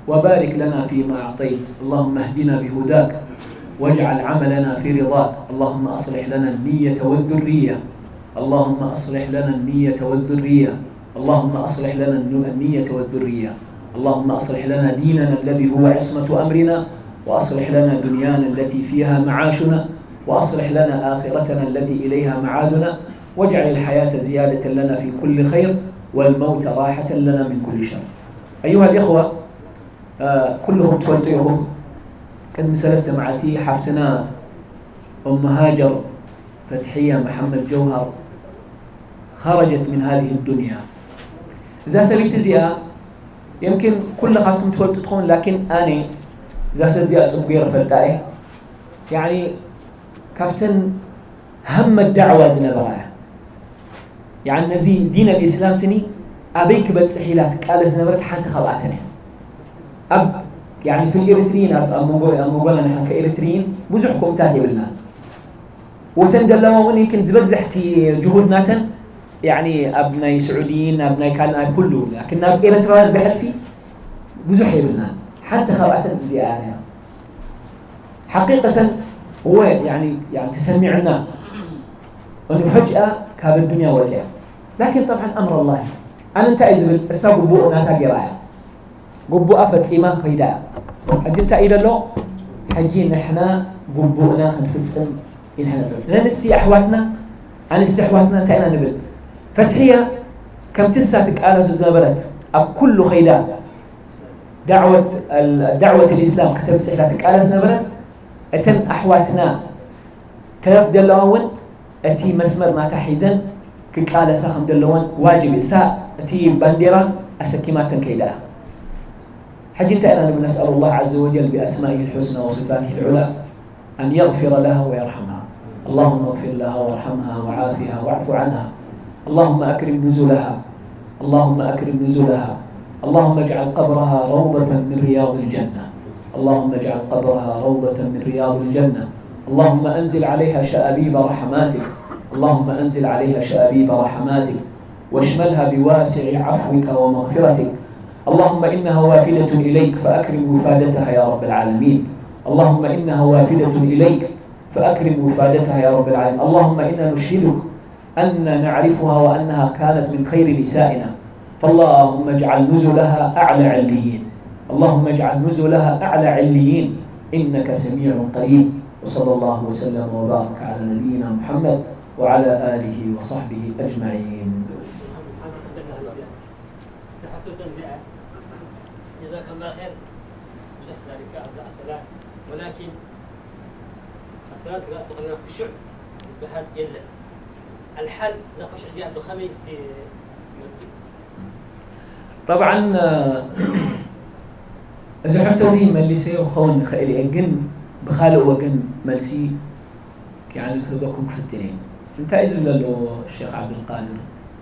S2: وبارك لنا فيما أعطيت. اللهم اهدنا بهداك واجعل عملنا في رضاك. اللهم أصلح لنا النية والذرية. اللهم أصلح لنا النية والذرية. اللهم أصلح لنا النية والذرية. اللهم أصلح لنا ديننا الذي هو عصمة أمرنا، وأصلح لنا دنيانا التي فيها معاشنا، وأصلح لنا آخرتنا التي إليها معادنا، واجعل الحياة زيادة لنا في كل خير والموت راحة لنا من كل شر. أيها الإخوة، كلهم تولتيهم كان مسلسة معتي حفتنا أم هاجر فتحية محمد جوهر خرجت من هذه الدنيا. إذا سليت زيها يمكن كل خاتم تولتتهم، لكن أنا إذا سليت زيها تبقير فلتائي يعني كافتن هم الدعوة زنبرايا، يعني نزي دين الإسلام سني أبيك بالسحيلات قال زنبرت حتى خلعتني أب يعني في الإريتريين أموغولا نحن كإريتريين بزحكم تاتي بالله وتندلوا يمكن تبزحتي جهودنا يعني أبناء سعوديين أبناء كان كله، لكن إريتريين بحلفي بزحي بالله حتى خلعتني زيادة. حقيقة هو يعني تسمي عنا أنه فجأة كاب الدنيا واسعة، لكن طبعا أمر الله. أنا أنت إذا السبب بوءنا تجرايا قبو أفت إيمان خيدا حجي أنت إذا لو حجي نحنا قبونا خنفسن إن إحنا ننستي أحواتنا أنستحواتنا تأنا نبل فتحية كم تساتك آلة زنبرت أب كل خيدا دعوة الإسلام كتب سحلاتك آلة زنبرت أتن أحواتنا تلف دلوان أتي مسمر ما تحيزن كقالة ساخم دلوان واجب إساء أتي بانديرا أسكيمات كيدا. حجنت أنا نسأل الله عز وجل بأسمائه الحسنى وصفاته العلى أن يغفر لها ويرحمها. اللهم اغفر لها وارحمها وعافها واعف عنها. اللهم أكرم نزلها. اللهم أكرم نزلها. اللهم اجعل قبرها روضة من رياض الجنة. اللهم اجعل قبرها روضة من رياض الجنة. اللهم أنزل عليها شآبيب رحماتك. اللهم أنزل عليها شآبيب رحماتك واشملها بواسع عفوك ومغفرتك. اللهم إنها وافدة إليك فأكرم وفادتها يا رب العالمين. اللهم إنها وافدة إليك فأكرم وفادتها يا رب العالمين. اللهم إنا نشهدك أن نعرفها وأنها كانت من خير نسائنا، فاللهم اجعل نزلها أعلى عليين. اللهم اجعل نزلها أعلى عليين إنك سميع قريب. وصلى الله وسلم وبارك على نبينا محمد وعلى آله وصحبه أجمعين.
S3: جزاك الله خير. بزحت ذلك أجزاء الصلاة، ولكن الصلاة تقولنا خشوع بهذا يلا الحل إذا خشوع زيادة بالخميس في المسجد.
S2: طبعا إذا حتى زي ملسي وخون خيلي أجن بخالق وجن ملسي يعني خذوكم في التنين. أنت إذا له الشيخ عبد القادر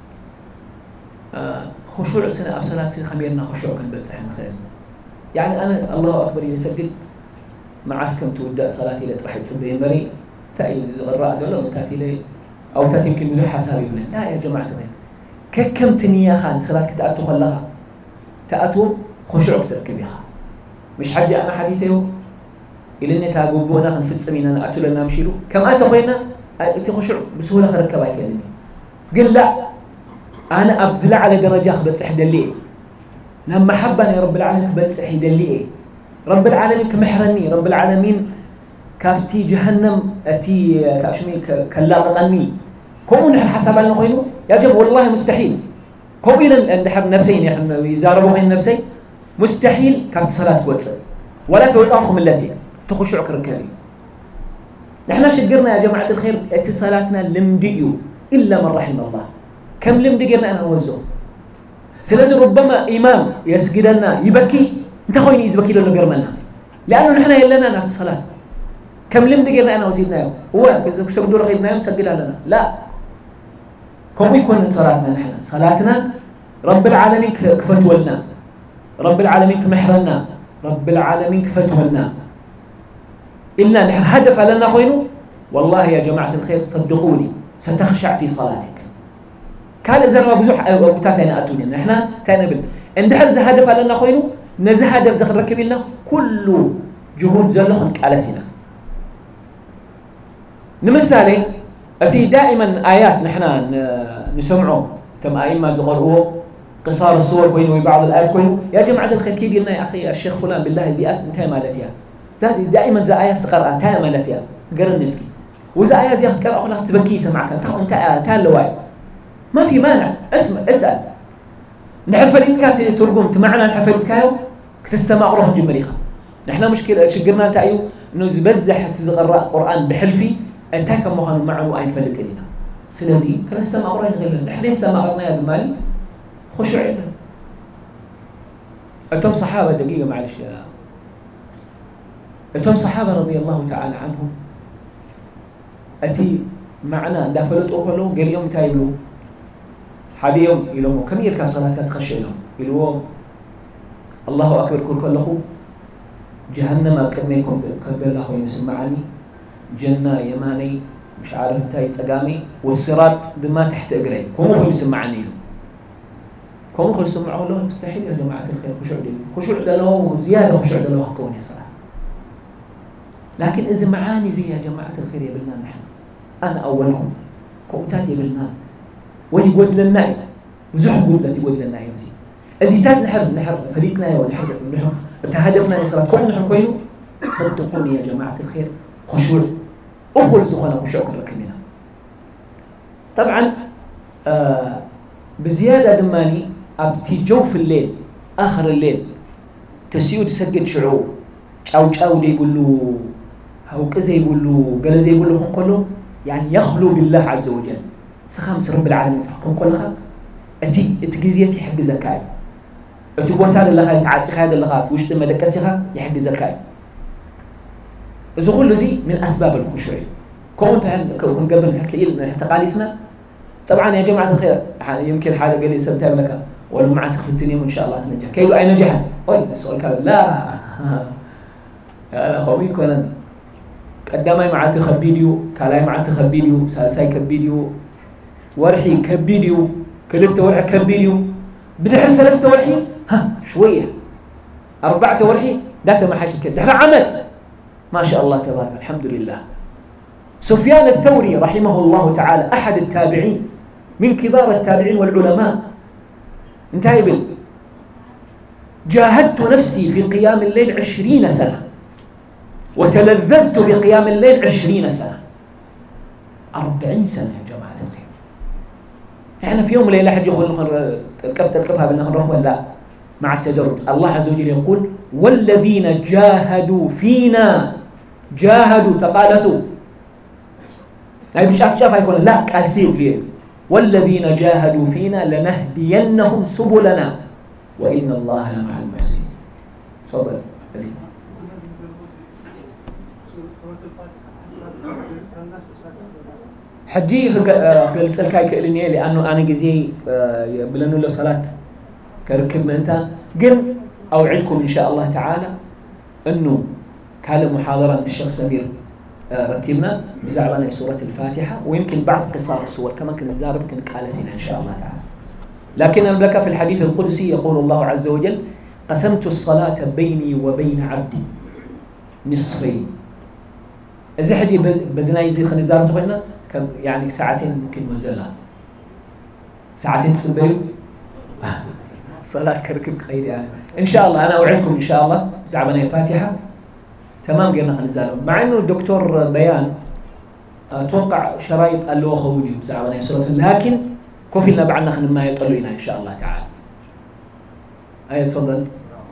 S2: خشوع سنة أبصلات سنة خميرنا خشوع كان بلسحن خير. يعني أنا الله أكبر يسجد مع عسكم تودع صلاتي لتروح تسبين بري تأي الغراء دولة تأتي لي أو تأتي يمكن مزح حسابي بنا. لا يا جماعة غير كم تنيا خان صلاة تأتوا خلها تأتوا خشوع تركبيها مش حاجة أنا حديثه إلى إني تاجبونا خنفت سمينا أنا أتوا لنا مشيلو كم أتوا خينا تخشوع بسهولة خرج كبايك يعني قل لا أنا أبدل على درجة خبز إحدى اللي نعم محبة يا رب العالمين خبز إحدى اللي رب العالمين كمحرني رب العالمين كافتي جهنم أتي تأشمي كلاقطني كم نحن حسب لنا خينو يجب والله مستحيل كم إلى أن نحب نفسين يحن يزاربوا خين نفسي مستحيل كافت صلاة توصل ولا توصلكم إلا سين تخشوا عكر كلي نحن شجرنا يا جماعة الخير اتصالاتنا لم ديو إلا من رحم الله كم لم دقرنا أنا وزو سلازم ربما إمام يسجد لنا يبكي أنت خويني يزبكي له قرمنا لأنه نحن يلنا نفس الصلاة كم لم دقرنا أنا وزيدنا يوم هو كسبدور خيبنا يوم سجلها لنا لا كم يكون صلاتنا نحن صلاتنا رب العالمين كفتولنا رب العالمين كمحرنا رب العالمين كفتولنا إلا نحن هدف لنا خوينو والله يا جماعة الخير صدقوني ستخشع في صلاتك كان إذا ما بزح أبوتاتنا أتوني نحن تنبل إن دحر هدف لنا خوينو نزه هدف زخ ركب لنا كل جهود زلهم كالسنا نمثالي أتي دائما آيات نحن نسمعه تم أئمة زقروه قصار الصور كوين وبعض الآيات كوين يا جماعة الخير كيد لنا يا أخي الشيخ فلان بالله زي اسم تاي مالتيا ذات دائما زي آيات سقرأ تاي مالتيا قرن نسكي وإذا آيات زي قرأ خلاص تبكي سمعك أنت تالواي ما في مانع اسأل نحفلت كات ترجم تمعنا نحفلت كايو كتستمع روح جمريخة نحن مشكلة شجرنا أنت أيو إنه زبزح تزغرأ قرآن بحلفي أنت كم مهان معه أين فلت لنا سلازي كنستمع روح غير نحن استمعنا يا المال خشوع لنا أتم صحابة دقيقة معلش أتم صحابة رضي الله تعالى عنهم أتي معنا دافلت أخلو قال يوم تايلو حد يوم يلومو كم يركب صلاة تخشى لهم يلوم الله أكبر كل أخو جهنم أكملكم قبل الله يسمعني جنة يماني مش عارف انتهي تقامي والصراط بما تحت أجري كم أخو يسمعني له كم أخو يسمعه له مستحيل يا جماعة الخير خشوع دلو زيادة خشوع دلو كوني صلاة لكن إذا معاني زي يا جماعة الخير يبلنا نحن أنا أولكم كومتات يبلنا ويقول لنا وزح قلت يقول لنا يمزي أزيتات نحر فريقنا يا ونحر تهدفنا يا صلاة كل نحن كوينو صدقوني يا جماعة الخير خشوع أخل زخنا خشوع كركمنا طبعا بزيادة دماني أبتي جوف الليل آخر الليل تسيود سجد شعور أو لي يقولوا أو كذا يقولوا قال زي يقولوا هم كلهم يعني يخلو بالله عز وجل سخامس رب العالمين فحكم كلها أتي تجزيتي حق زكاة أتقول هذا اللي خايف تعاطي هذا اللي خايف وش تم دكسيها يحق زكاة إذا كل زي من أسباب الخشوع كنت قبل نحكي لنا تقاليسنا طبعا يا جماعة الخير يمكن حاجة قال لي سبتها لك ولو ما تخفتني وإن شاء الله تنجح كيلو أي نجح السؤال كان لا أنا خوي كنا قدامي مع تخبيديو كلاي مع تخبيديو سالساي كبيديو ورحي كبيديو كلمت ورحي كبيديو بدح ثلاثة ورحي ها شوية 4 ورحي داتا ما حاش كده عمت ما شاء الله تبارك الحمد لله سفيان الثوري رحمه الله تعالى أحد التابعين من كبار التابعين والعلماء انتهي بال جاهدت نفسي في قيام الليل 20 سنة وتلذذت بقيام الليل 20 سنة 40 سنة يا جماعة الخير احنا في يوم وليلة حد يقول الكفها بالنهر نروح ولا مع التدرج الله عز وجل يقول والذين جاهدوا فينا جاهدوا تقالسوا لا شاف يقول لا قال سيب ليه والذين جاهدوا فينا لنهدينهم سبلنا وإن الله لمع المحسنين تفضل حجي قلت كألني لأنه أنا جزي بلنو له صلاة كركب أنت قل أوعدكم إن شاء الله تعالى إنه كان محاضرة الشيخ سمير رتبنا بزعبنا سورة الفاتحة ويمكن بعض قصار السور كما كان الزارب كان قالسين إن شاء الله تعالى لكن أملك في الحديث القدسي يقول الله عز وجل قسمت الصلاة بيني وبين عبدي نصفين إذا حدي بزناي زي خلي زارب تبينا كم يعني ساعتين ممكن مزلة ساعتين تسبيل صلاة كركب خير يعني إن شاء الله أنا أوعدكم إن شاء الله زعبنا الفاتحة تمام قلنا خنزالهم مع إنه الدكتور بيان أتوقع شرايط اللوخة خولي زعبنا سورة لكن كوفي لنا بعدنا خن ما يطلعنا إن شاء الله تعالى أي تفضل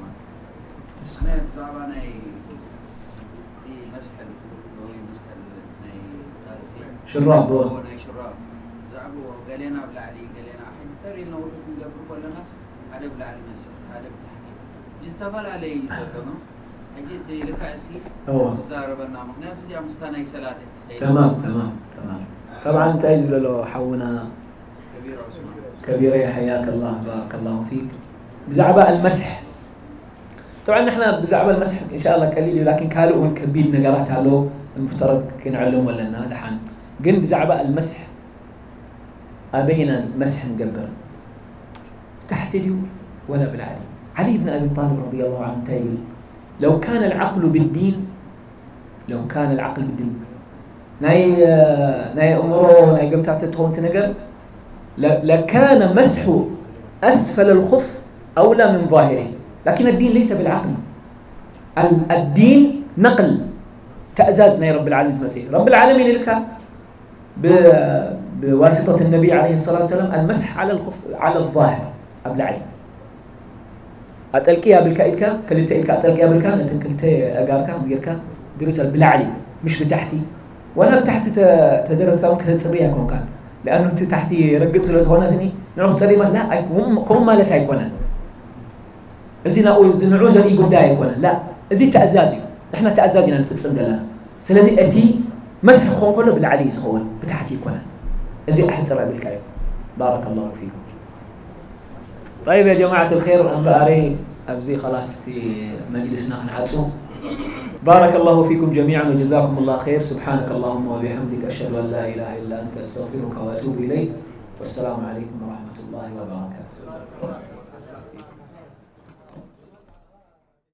S2: شراب
S4: شراب زعبوا قالينا بلا علي قالينا أحد ترى إنه ولكم قبل كل الناس هذا بلا علي مسجد هذا بتحكي جستفل عليه يسبنا أجيت لك عسي زاربنا مخنات جا مستناي سلاتك
S2: تمام طبعا تعيز له حونا كبيرة يا حياك الله بارك الله فيك بزعبة المسح طبعا نحن بزعبة المسح إن شاء الله قليل لكن كالو كبير نقرات على المفترض كنعلم ولا لنا لحن قل بزعبة المسح أبينا المسح نقبر تحت اليوف ولا بالعلي علي بن أبي طالب رضي الله عنه تايل لو كان العقل بالدين ناي أمره ناي قمتات تهون تنقر لكان مسح أسفل الخف أولى من ظاهره، لكن الدين ليس بالعقل. الدين نقل تأزازنا رب العالمين مسيح رب العالمين لك بواسطة النبي عليه الصلاة والسلام المسح على الخف على الظاهر قبل عليه أتلقيها بالكائدك كلت إلك أتلقيها بالكان أنت كلت أجارك غيرك درسها بالعلي مش بتحتي ولا بتحت تدرس كون كتصريها كون كان لأنه تحتي رجل سلوس هنا سني نروح تريما لا هم ما لا تايكونا إذا نعوز أن يقول دا يكونا لا إذا تأزازي إحنا تأزازنا في الصندلة سلازي أتي مسح خون كله بالعلي خون بتحتي كونا إذا أحد سرع بالكايو. بارك الله فيكم. طيب يا جماعة الخير أنباري أبزي خلاص في مجلسنا نعطو. بارك الله فيكم جميعا وجزاكم الله خير. سبحانك اللهم وبحمدك أشهد أن لا إله إلا أنت أستغفرك وأتوب إليك والسلام عليكم ورحمة الله وبركاته.